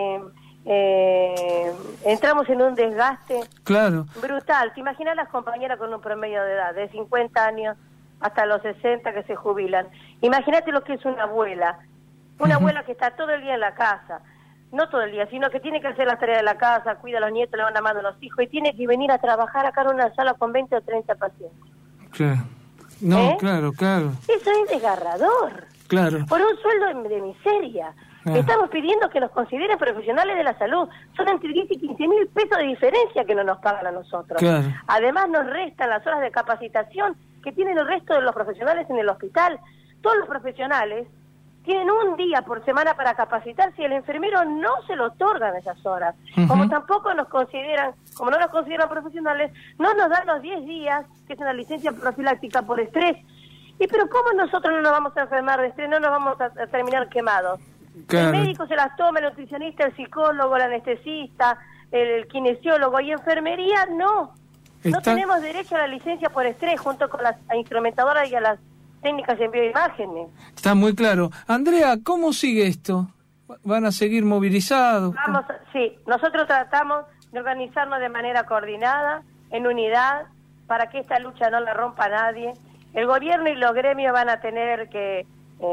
entramos en un desgaste brutal. ¿Te imaginas las compañeras con un promedio de edad de 50 años hasta los 60 que se jubilan? Imagínate lo que es una abuela que está todo el día en la casa, no todo el día, sino que tiene que hacer las tareas de la casa, cuida a los nietos, le van a mano a los hijos y tiene que venir a trabajar acá en una sala con 20 o 30 pacientes. Claro. No, claro. Eso es desgarrador. Claro. Por un sueldo de miseria. Estamos pidiendo que nos consideren profesionales de la salud. Son entre 10 y 15 mil pesos de diferencia que no nos pagan a nosotros. Claro. Además nos restan las horas de capacitación que tienen el resto de los profesionales en el hospital. Todos los profesionales tienen un día por semana para capacitarse y el enfermero no se lo otorgan esas horas. Como tampoco nos consideran, como no nos consideran profesionales, no nos dan los 10 días, que es una licencia profiláctica por estrés. Y pero ¿cómo nosotros no nos vamos a enfermar de estrés? No nos vamos a terminar quemados. Claro. El médico se las toma, el nutricionista, el psicólogo, el anestesista, el kinesiólogo, y enfermería no. No tenemos derecho a la licencia por estrés junto con las instrumentadoras y a las técnicas en bioimágenes. Está muy claro. Andrea, ¿cómo sigue esto? ¿Van a seguir movilizados? Sí, nosotros tratamos de organizarnos de manera coordinada, en unidad, para que esta lucha no la rompa nadie. El gobierno y los gremios van a tener que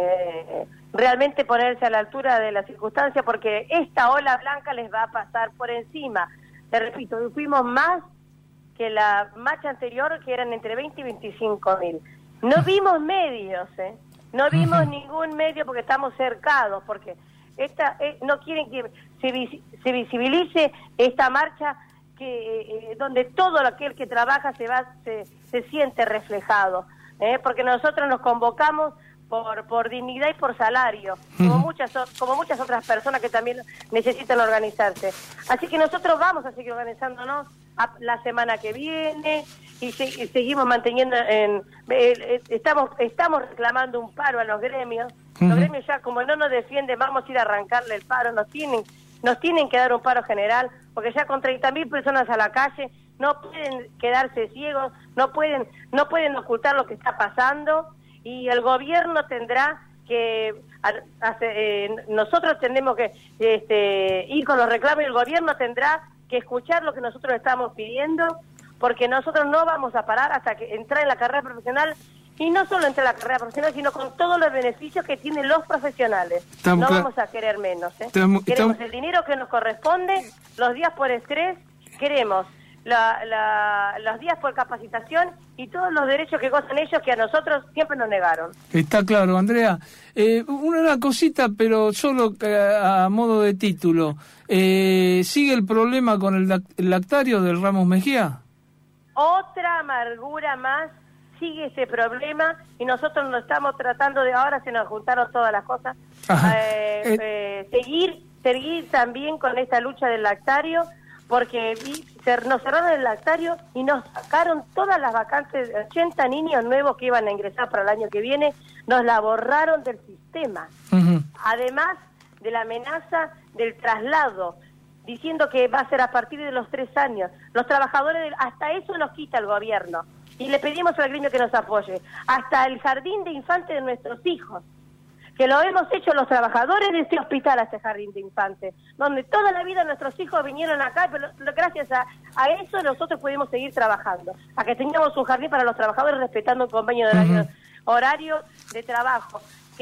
realmente ponerse a la altura de la circunstancia, porque esta ola blanca les va a pasar por encima. Te repito, fuimos más que la marcha anterior, que eran entre 20 y 25 mil. No vimos medios, no vimos ningún medio porque estamos cercados, porque no quieren que se visibilice esta marcha que donde todo aquel que trabaja se siente reflejado, porque nosotros nos convocamos por dignidad y por salario, como muchas otras personas que también necesitan organizarse. Así que nosotros vamos a seguir organizándonos la semana que viene y seguimos manteniendo estamos reclamando un paro a los gremios. Los gremios ya, como no nos defienden, vamos a ir a arrancarle el paro. Nos tienen que dar un paro general, porque ya con 30.000 personas a la calle no pueden quedarse ciegos, no pueden ocultar lo que está pasando, y el gobierno tendrá que nosotros tenemos que ir con los reclamos, y el gobierno tendrá que escuchar lo que nosotros estamos pidiendo, porque nosotros no vamos a parar hasta que entrar en la carrera profesional, y no solo entrar en la carrera profesional, sino con todos los beneficios que tienen los profesionales. No vamos a querer menos. Queremos el dinero que nos corresponde, los días por estrés, queremos los días por capacitación y todos los derechos que gozan ellos, que a nosotros siempre nos negaron. Está claro, Andrea. Una cosita, pero solo a modo de título. ¿Sigue el problema con el lactario del Ramos Mejía? Otra amargura más, sigue ese problema, y nosotros nos estamos tratando de, ahora se nos juntaron todas las cosas, seguir también con esta lucha del lactario, porque nos cerraron el lactario y nos sacaron todas las vacantes, 80 niños nuevos que iban a ingresar para el año que viene, nos la borraron del sistema. Además de la amenaza del traslado, diciendo que va a ser a partir de los 3 años. Los trabajadores, hasta eso nos quita el gobierno. Y le pedimos al gremio que nos apoye. Hasta el jardín de infantes de nuestros hijos, que lo hemos hecho los trabajadores de este hospital, a este jardín de infantes, donde toda la vida nuestros hijos vinieron acá, pero gracias a eso nosotros pudimos seguir trabajando, a que tengamos un jardín para los trabajadores respetando un convenio de horario de trabajo.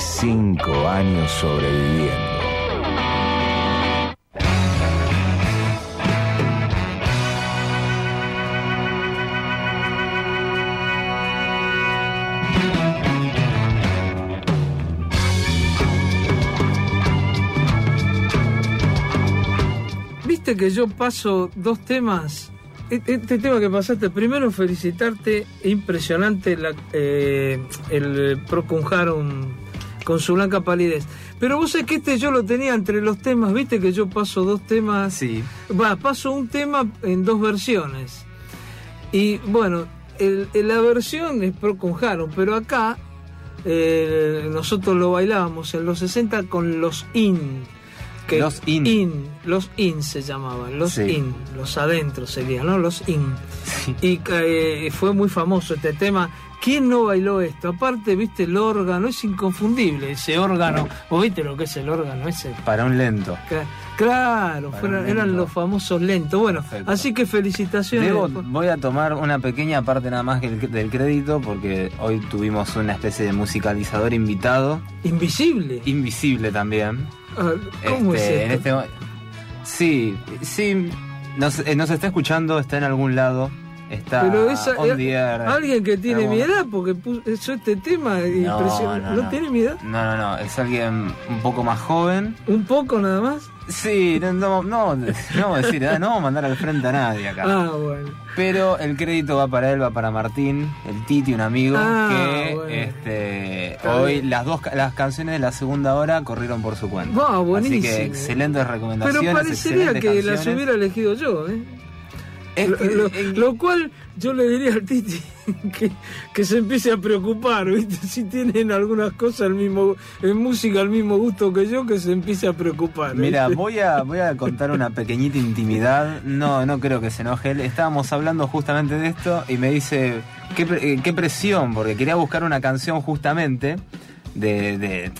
25 años sobreviviendo. Viste que yo paso dos temas. Este tema que pasaste, primero felicitarte, impresionante el Procon Harum con su blanca palidez. Pero vos sabés que yo lo tenía entre los temas, viste que yo paso dos temas. Sí. Paso un tema en dos versiones. Y bueno, la versión es Procon Harum, pero acá nosotros lo bailábamos en los 60 con los In. Los In se llamaban, los sí. In, los adentro serían, ¿no? Los In. Sí. Y fue muy famoso este tema. ¿Quién no bailó esto? Aparte, viste, el órgano es inconfundible, ese órgano. ¿Vos viste lo que es el órgano ese? Para un lento. Claro, eran los famosos lentos. Bueno, perfecto. Así que felicitaciones. Voy a tomar una pequeña parte nada más del crédito, porque hoy tuvimos una especie de musicalizador invitado. ¿Invisible? Invisible también. ¿Cómo es esto? Sí, nos está escuchando, está en algún lado, está pero on the air. Alguien que tiene mi edad, porque puso este tema impresionante. ¿No tiene mi edad? No, es alguien un poco más joven. ¿Un poco nada más? Sí, no vamos a decir edad, no vamos a mandar al frente a nadie acá. Bueno. Pero el crédito va para él, va para Martín, el Titi, un amigo, que hoy las canciones de la segunda hora corrieron por su cuenta. Buenísimo. Así que excelentes recomendaciones. Pero parecería que canciones. las hubiera elegido yo, lo cual yo le diría al Titi que se empiece a preocupar, ¿viste? Si tienen algunas cosas en música el mismo gusto que yo, que se empiece a preocupar, ¿viste? Mira, voy a contar una pequeñita intimidad. No creo que se enoje él. Estábamos hablando justamente de esto y me dice qué presión, porque quería buscar una canción justamente de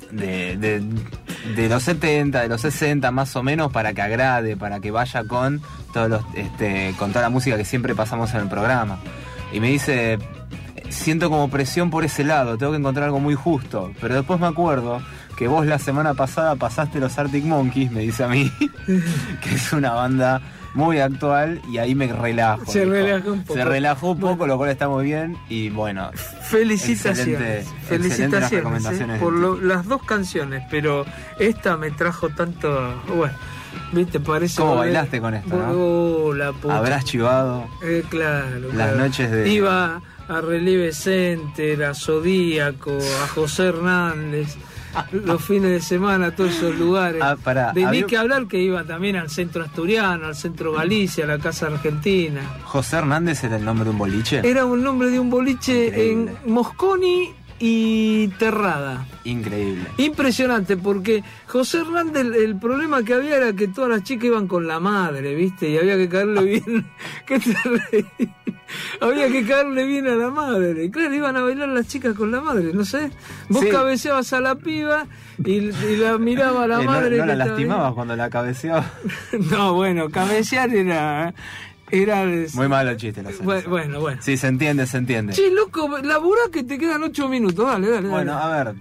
los 70, de los 60 más o menos, para que agrade, para que vaya con con toda la música que siempre pasamos en el programa. Y me dice, siento como presión por ese lado, tengo que encontrar algo muy justo. Pero después me acuerdo que vos la semana pasada pasaste los Arctic Monkeys, me dice a mí, que es una banda muy actual, y ahí me relajo. Se relajó un poco, lo cual está muy bien. Y bueno, felicitaciones recomendaciones por las dos canciones, pero esta me trajo tanto. Bueno, viste, parece. ¿Cómo bailaste con esto, no? La puta. Habrás chivado. Claro. Las noches de. Iba a Relieve Center, a Zodíaco, a José Hernández. Los fines de semana a todos esos lugares. Ni que hablar que iba también al Centro Asturiano, al Centro Galicia, a la Casa Argentina. ¿José Hernández era el nombre de un boliche? Era un nombre de un boliche. Increíble. En Mosconi y Terrada. Increíble. Impresionante, porque José Hernández, el problema que había era que todas las chicas iban con la madre, ¿viste? Y había que caerle bien. ¿Qué te reí? Había que caerle bien a la madre. Claro, iban a bailar las chicas con la madre, no sé. Vos cabeceabas a la piba y la miraba a la madre. ¿No la lastimabas cuando la cabeceaba? No, bueno, cabecear era muy malo el chiste, bueno. Sí, se entiende. Che, loco, laburá que te quedan 8 minutos, dale. Bueno, a ver.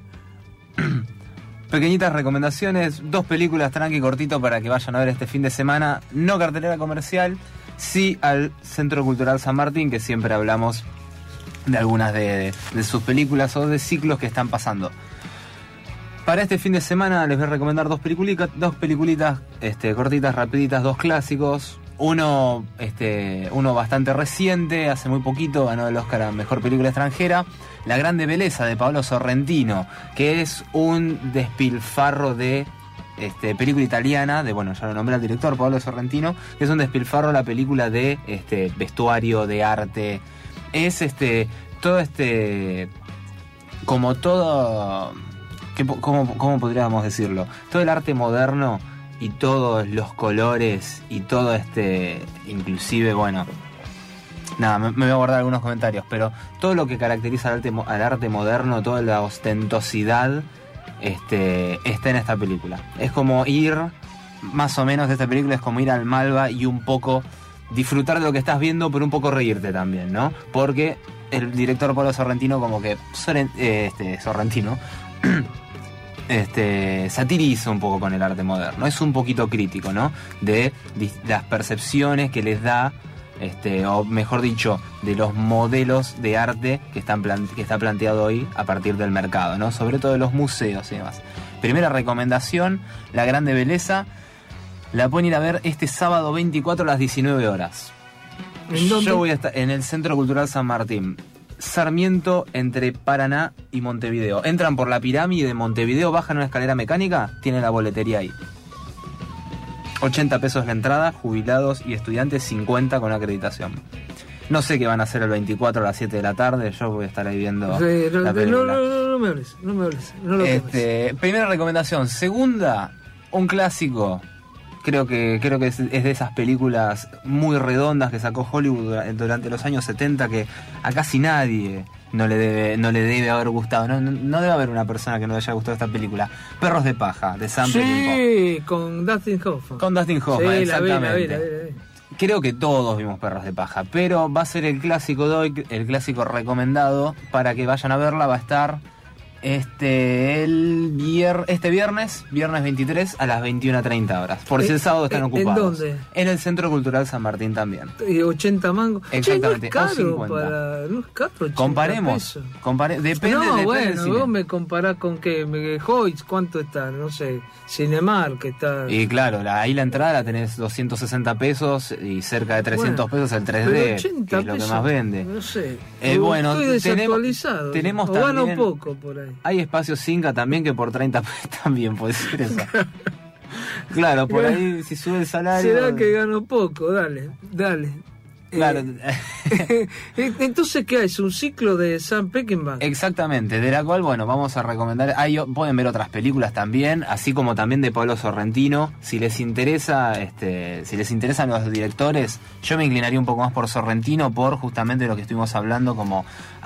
Pequeñitas recomendaciones, 2 películas tranqui cortito para que vayan a ver este fin de semana. No cartelera comercial, sí al Centro Cultural San Martín, que siempre hablamos de algunas de sus películas o de ciclos que están pasando. Para este fin de semana les voy a recomendar 2 peliculitas cortitas, rapiditas, 2 clásicos. Uno bastante reciente, hace muy poquito ganó el Oscar a Mejor Película Extranjera, La Grande Belleza, de Paolo Sorrentino, que es un despilfarro de película italiana, ya lo nombré al director, Paolo Sorrentino, que es un despilfarro la película de vestuario, de arte. Es como todo, ¿cómo podríamos decirlo? Todo el arte moderno y todos los colores y todo inclusive, me voy a guardar algunos comentarios, pero todo lo que caracteriza al arte moderno, toda la ostentosidad está en esta película. Es como ir, más o menos, de esta película es como ir al Malva y un poco disfrutar de lo que estás viendo, pero un poco reírte también, ¿no? Porque el director Paolo Sorrentino, como que Sorrentino satiriza un poco con el arte moderno. Es un poquito crítico, ¿no? De las percepciones que les da, o mejor dicho, de los modelos de arte que está planteado hoy a partir del mercado, ¿no? Sobre todo de los museos y demás. Primera recomendación, La Grande Belleza. La pueden ir a ver este sábado 24 a las 19 horas. ¿En dónde? Yo voy a estar en el Centro Cultural San Martín. Sarmiento, entre Paraná y Montevideo. Entran por la pirámide de Montevideo, bajan una escalera mecánica, tienen la boletería ahí. 80 pesos la entrada, jubilados y estudiantes 50 con acreditación. No sé qué van a hacer el 24 a las 7 de la tarde, yo voy a estar ahí viendo la película. No me hables, no lo tomes. Primera recomendación. Segunda, un clásico. Creo que es de esas películas muy redondas que sacó Hollywood durante los años 70 que a casi nadie no le debe haber gustado. No debe haber una persona que no le haya gustado esta película. Perros de paja, de Sam Peckinpah. Sí, con Dustin Hoffman. Con Dustin Hoffman, sí, exactamente. La vi. Creo que todos vimos Perros de Paja, pero va a ser el clásico de hoy, el clásico recomendado para que vayan a verla. Va a estar este viernes 23 a las 21:30 horas. Por si el sábado están ocupados. ¿En dónde? En el Centro Cultural San Martín también. ¿Y 80 mangos? Exactamente, Che, no es caro, o 50. no es caro, 80 comparemos. pesos. Depende bueno, del cine. vos me comparás con qué, Hoyts, ¿cuánto está? No sé, Cinemark, que está... Y claro, ahí la entrada la tenés 260 pesos y cerca de 300 pesos el 3D, 80 que es lo que pesos, más vende. No sé, bueno, estoy desactualizado. tenemos o también... gano poco por ahí. Hay espacios Cinca también que por 30 también puede ser eso. Claro, por ahí si sube el salario... Será que gano poco, dale. Claro. Entonces, ¿qué hay? ¿Es un ciclo de Sam Peckinpah? Exactamente, de la cual, bueno, vamos a recomendar... pueden ver otras películas también, así como también de Pablo Sorrentino. Si les interesa, si les interesan los directores, yo me inclinaría un poco más por Sorrentino, por justamente lo que estuvimos hablando, como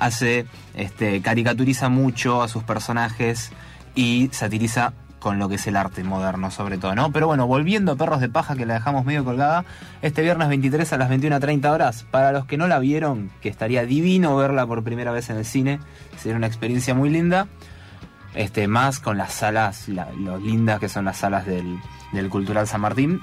caricaturiza mucho a sus personajes y satiriza con lo que es el arte moderno, sobre todo, ¿no? Pero bueno, volviendo a Perros de Paja, que la dejamos medio colgada, este viernes 23 a las 21:30 horas, para los que no la vieron, que estaría divino verla por primera vez en el cine, sería una experiencia muy linda, más con las salas, lo lindas que son las salas del Cultural San Martín.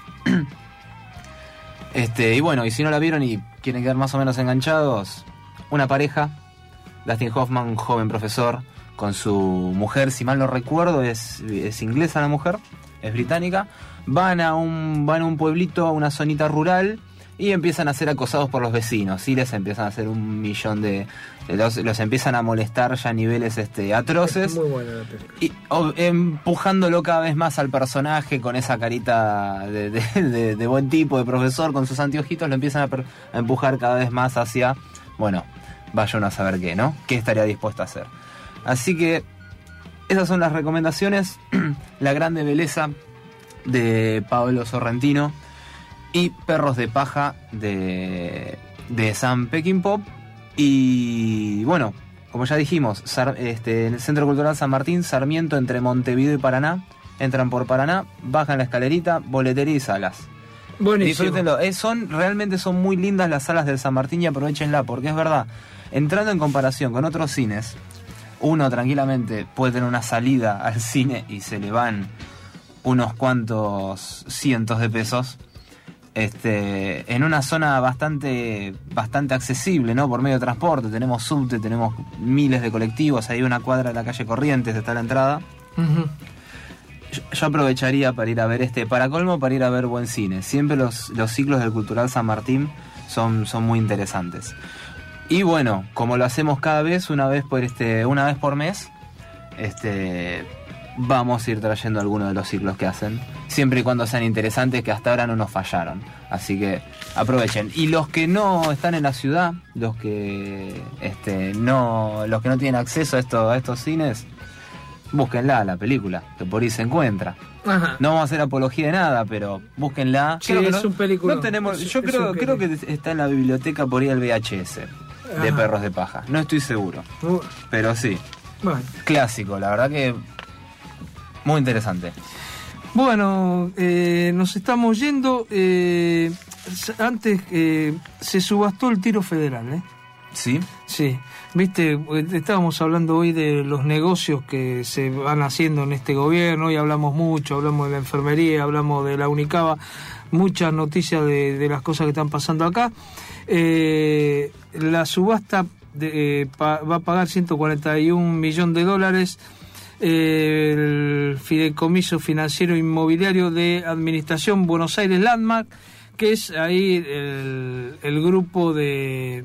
Y bueno, y si no la vieron y quieren quedar más o menos enganchados, una pareja, Dustin Hoffman, un joven profesor, con su mujer, si mal no recuerdo, es inglesa la mujer, es británica, van a un pueblito, a una zonita rural, y empiezan a ser acosados por los vecinos, y les empiezan a hacer un millón los empiezan a molestar ya a niveles atroces. Es muy buena la película. Y empujándolo cada vez más al personaje con esa carita de buen tipo, de profesor, con sus anteojitos, lo empiezan a empujar cada vez más hacia, bueno, vaya uno a saber qué, ¿no? ¿Qué estaría dispuesto a hacer? Así que esas son las recomendaciones. La Grande Belleza de Pablo Sorrentino y Perros de Paja de Sam Peckinpah. Y bueno, como ya dijimos, en el Centro Cultural San Martín, Sarmiento, entre Montevideo y Paraná. Entran por Paraná, bajan la escalerita, boletería y salas. Buenísimo. Disfrútenlo. Realmente son muy lindas las salas del San Martín y aprovechenla, porque es verdad, entrando en comparación con otros cines, uno tranquilamente puede tener una salida al cine y se le van unos cuantos cientos de pesos en una zona bastante accesible, ¿no? Por medio de transporte, tenemos subte, tenemos miles de colectivos, hay una cuadra de la calle Corrientes, está la entrada. Uh-huh. Yo aprovecharía para ir a ver para colmo, para ir a ver buen cine. Siempre los ciclos del Cultural San Martín son muy interesantes. Y bueno, como lo hacemos cada vez, una vez por mes, vamos a ir trayendo algunos de los ciclos que hacen, siempre y cuando sean interesantes, que hasta ahora no nos fallaron. Así que aprovechen. Y los que no están en la ciudad, los que no tienen acceso a estos cines, búsquenla, la película, que por ahí se encuentra. Ajá. No vamos a hacer apología de nada, pero búsquenla. Sí, es un película. Yo creo que está en la biblioteca por ahí el VHS de Ajá. Perros de Paja. No estoy seguro, pero sí. Bueno. Clásico, la verdad que muy interesante. Bueno, nos estamos yendo. Antes se subastó el tiro federal, Sí. Sí. Viste, estábamos hablando hoy de los negocios que se van haciendo en este gobierno. Hoy hablamos mucho, hablamos de la enfermería, hablamos de la Unicaba, muchas noticias de las cosas que están pasando acá. La subasta va a pagar $141 millones. El Fideicomiso Financiero Inmobiliario de Administración Buenos Aires Landmark, que es ahí el grupo de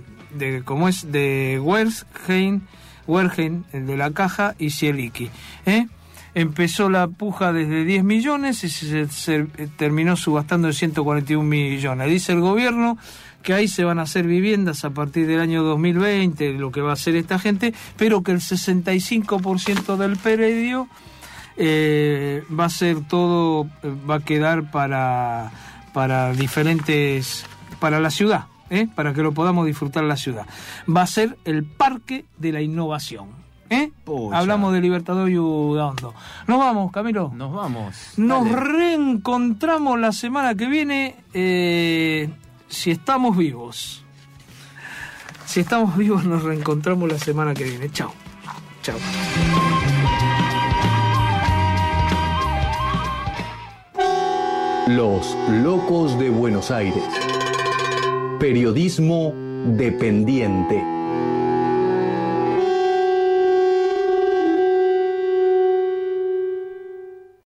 Wertheim, de la Caja, y Cieliki. Empezó la puja desde 10 millones y se terminó subastando en 141 millones. Dice el gobierno que ahí se van a hacer viviendas a partir del año 2020, lo que va a hacer esta gente, pero que el 65% del predio va a ser todo, va a quedar para diferentes, para la ciudad, para que lo podamos disfrutar la ciudad. Va a ser el Parque de la Innovación. Hablamos de Libertador y Udaondo. Nos vamos, Camilo. Nos vamos. Nos reencontramos la semana que viene, si estamos vivos. Si estamos vivos, nos reencontramos la semana que viene. Chao. Chao. Los Locos de Buenos Aires. Periodismo dependiente.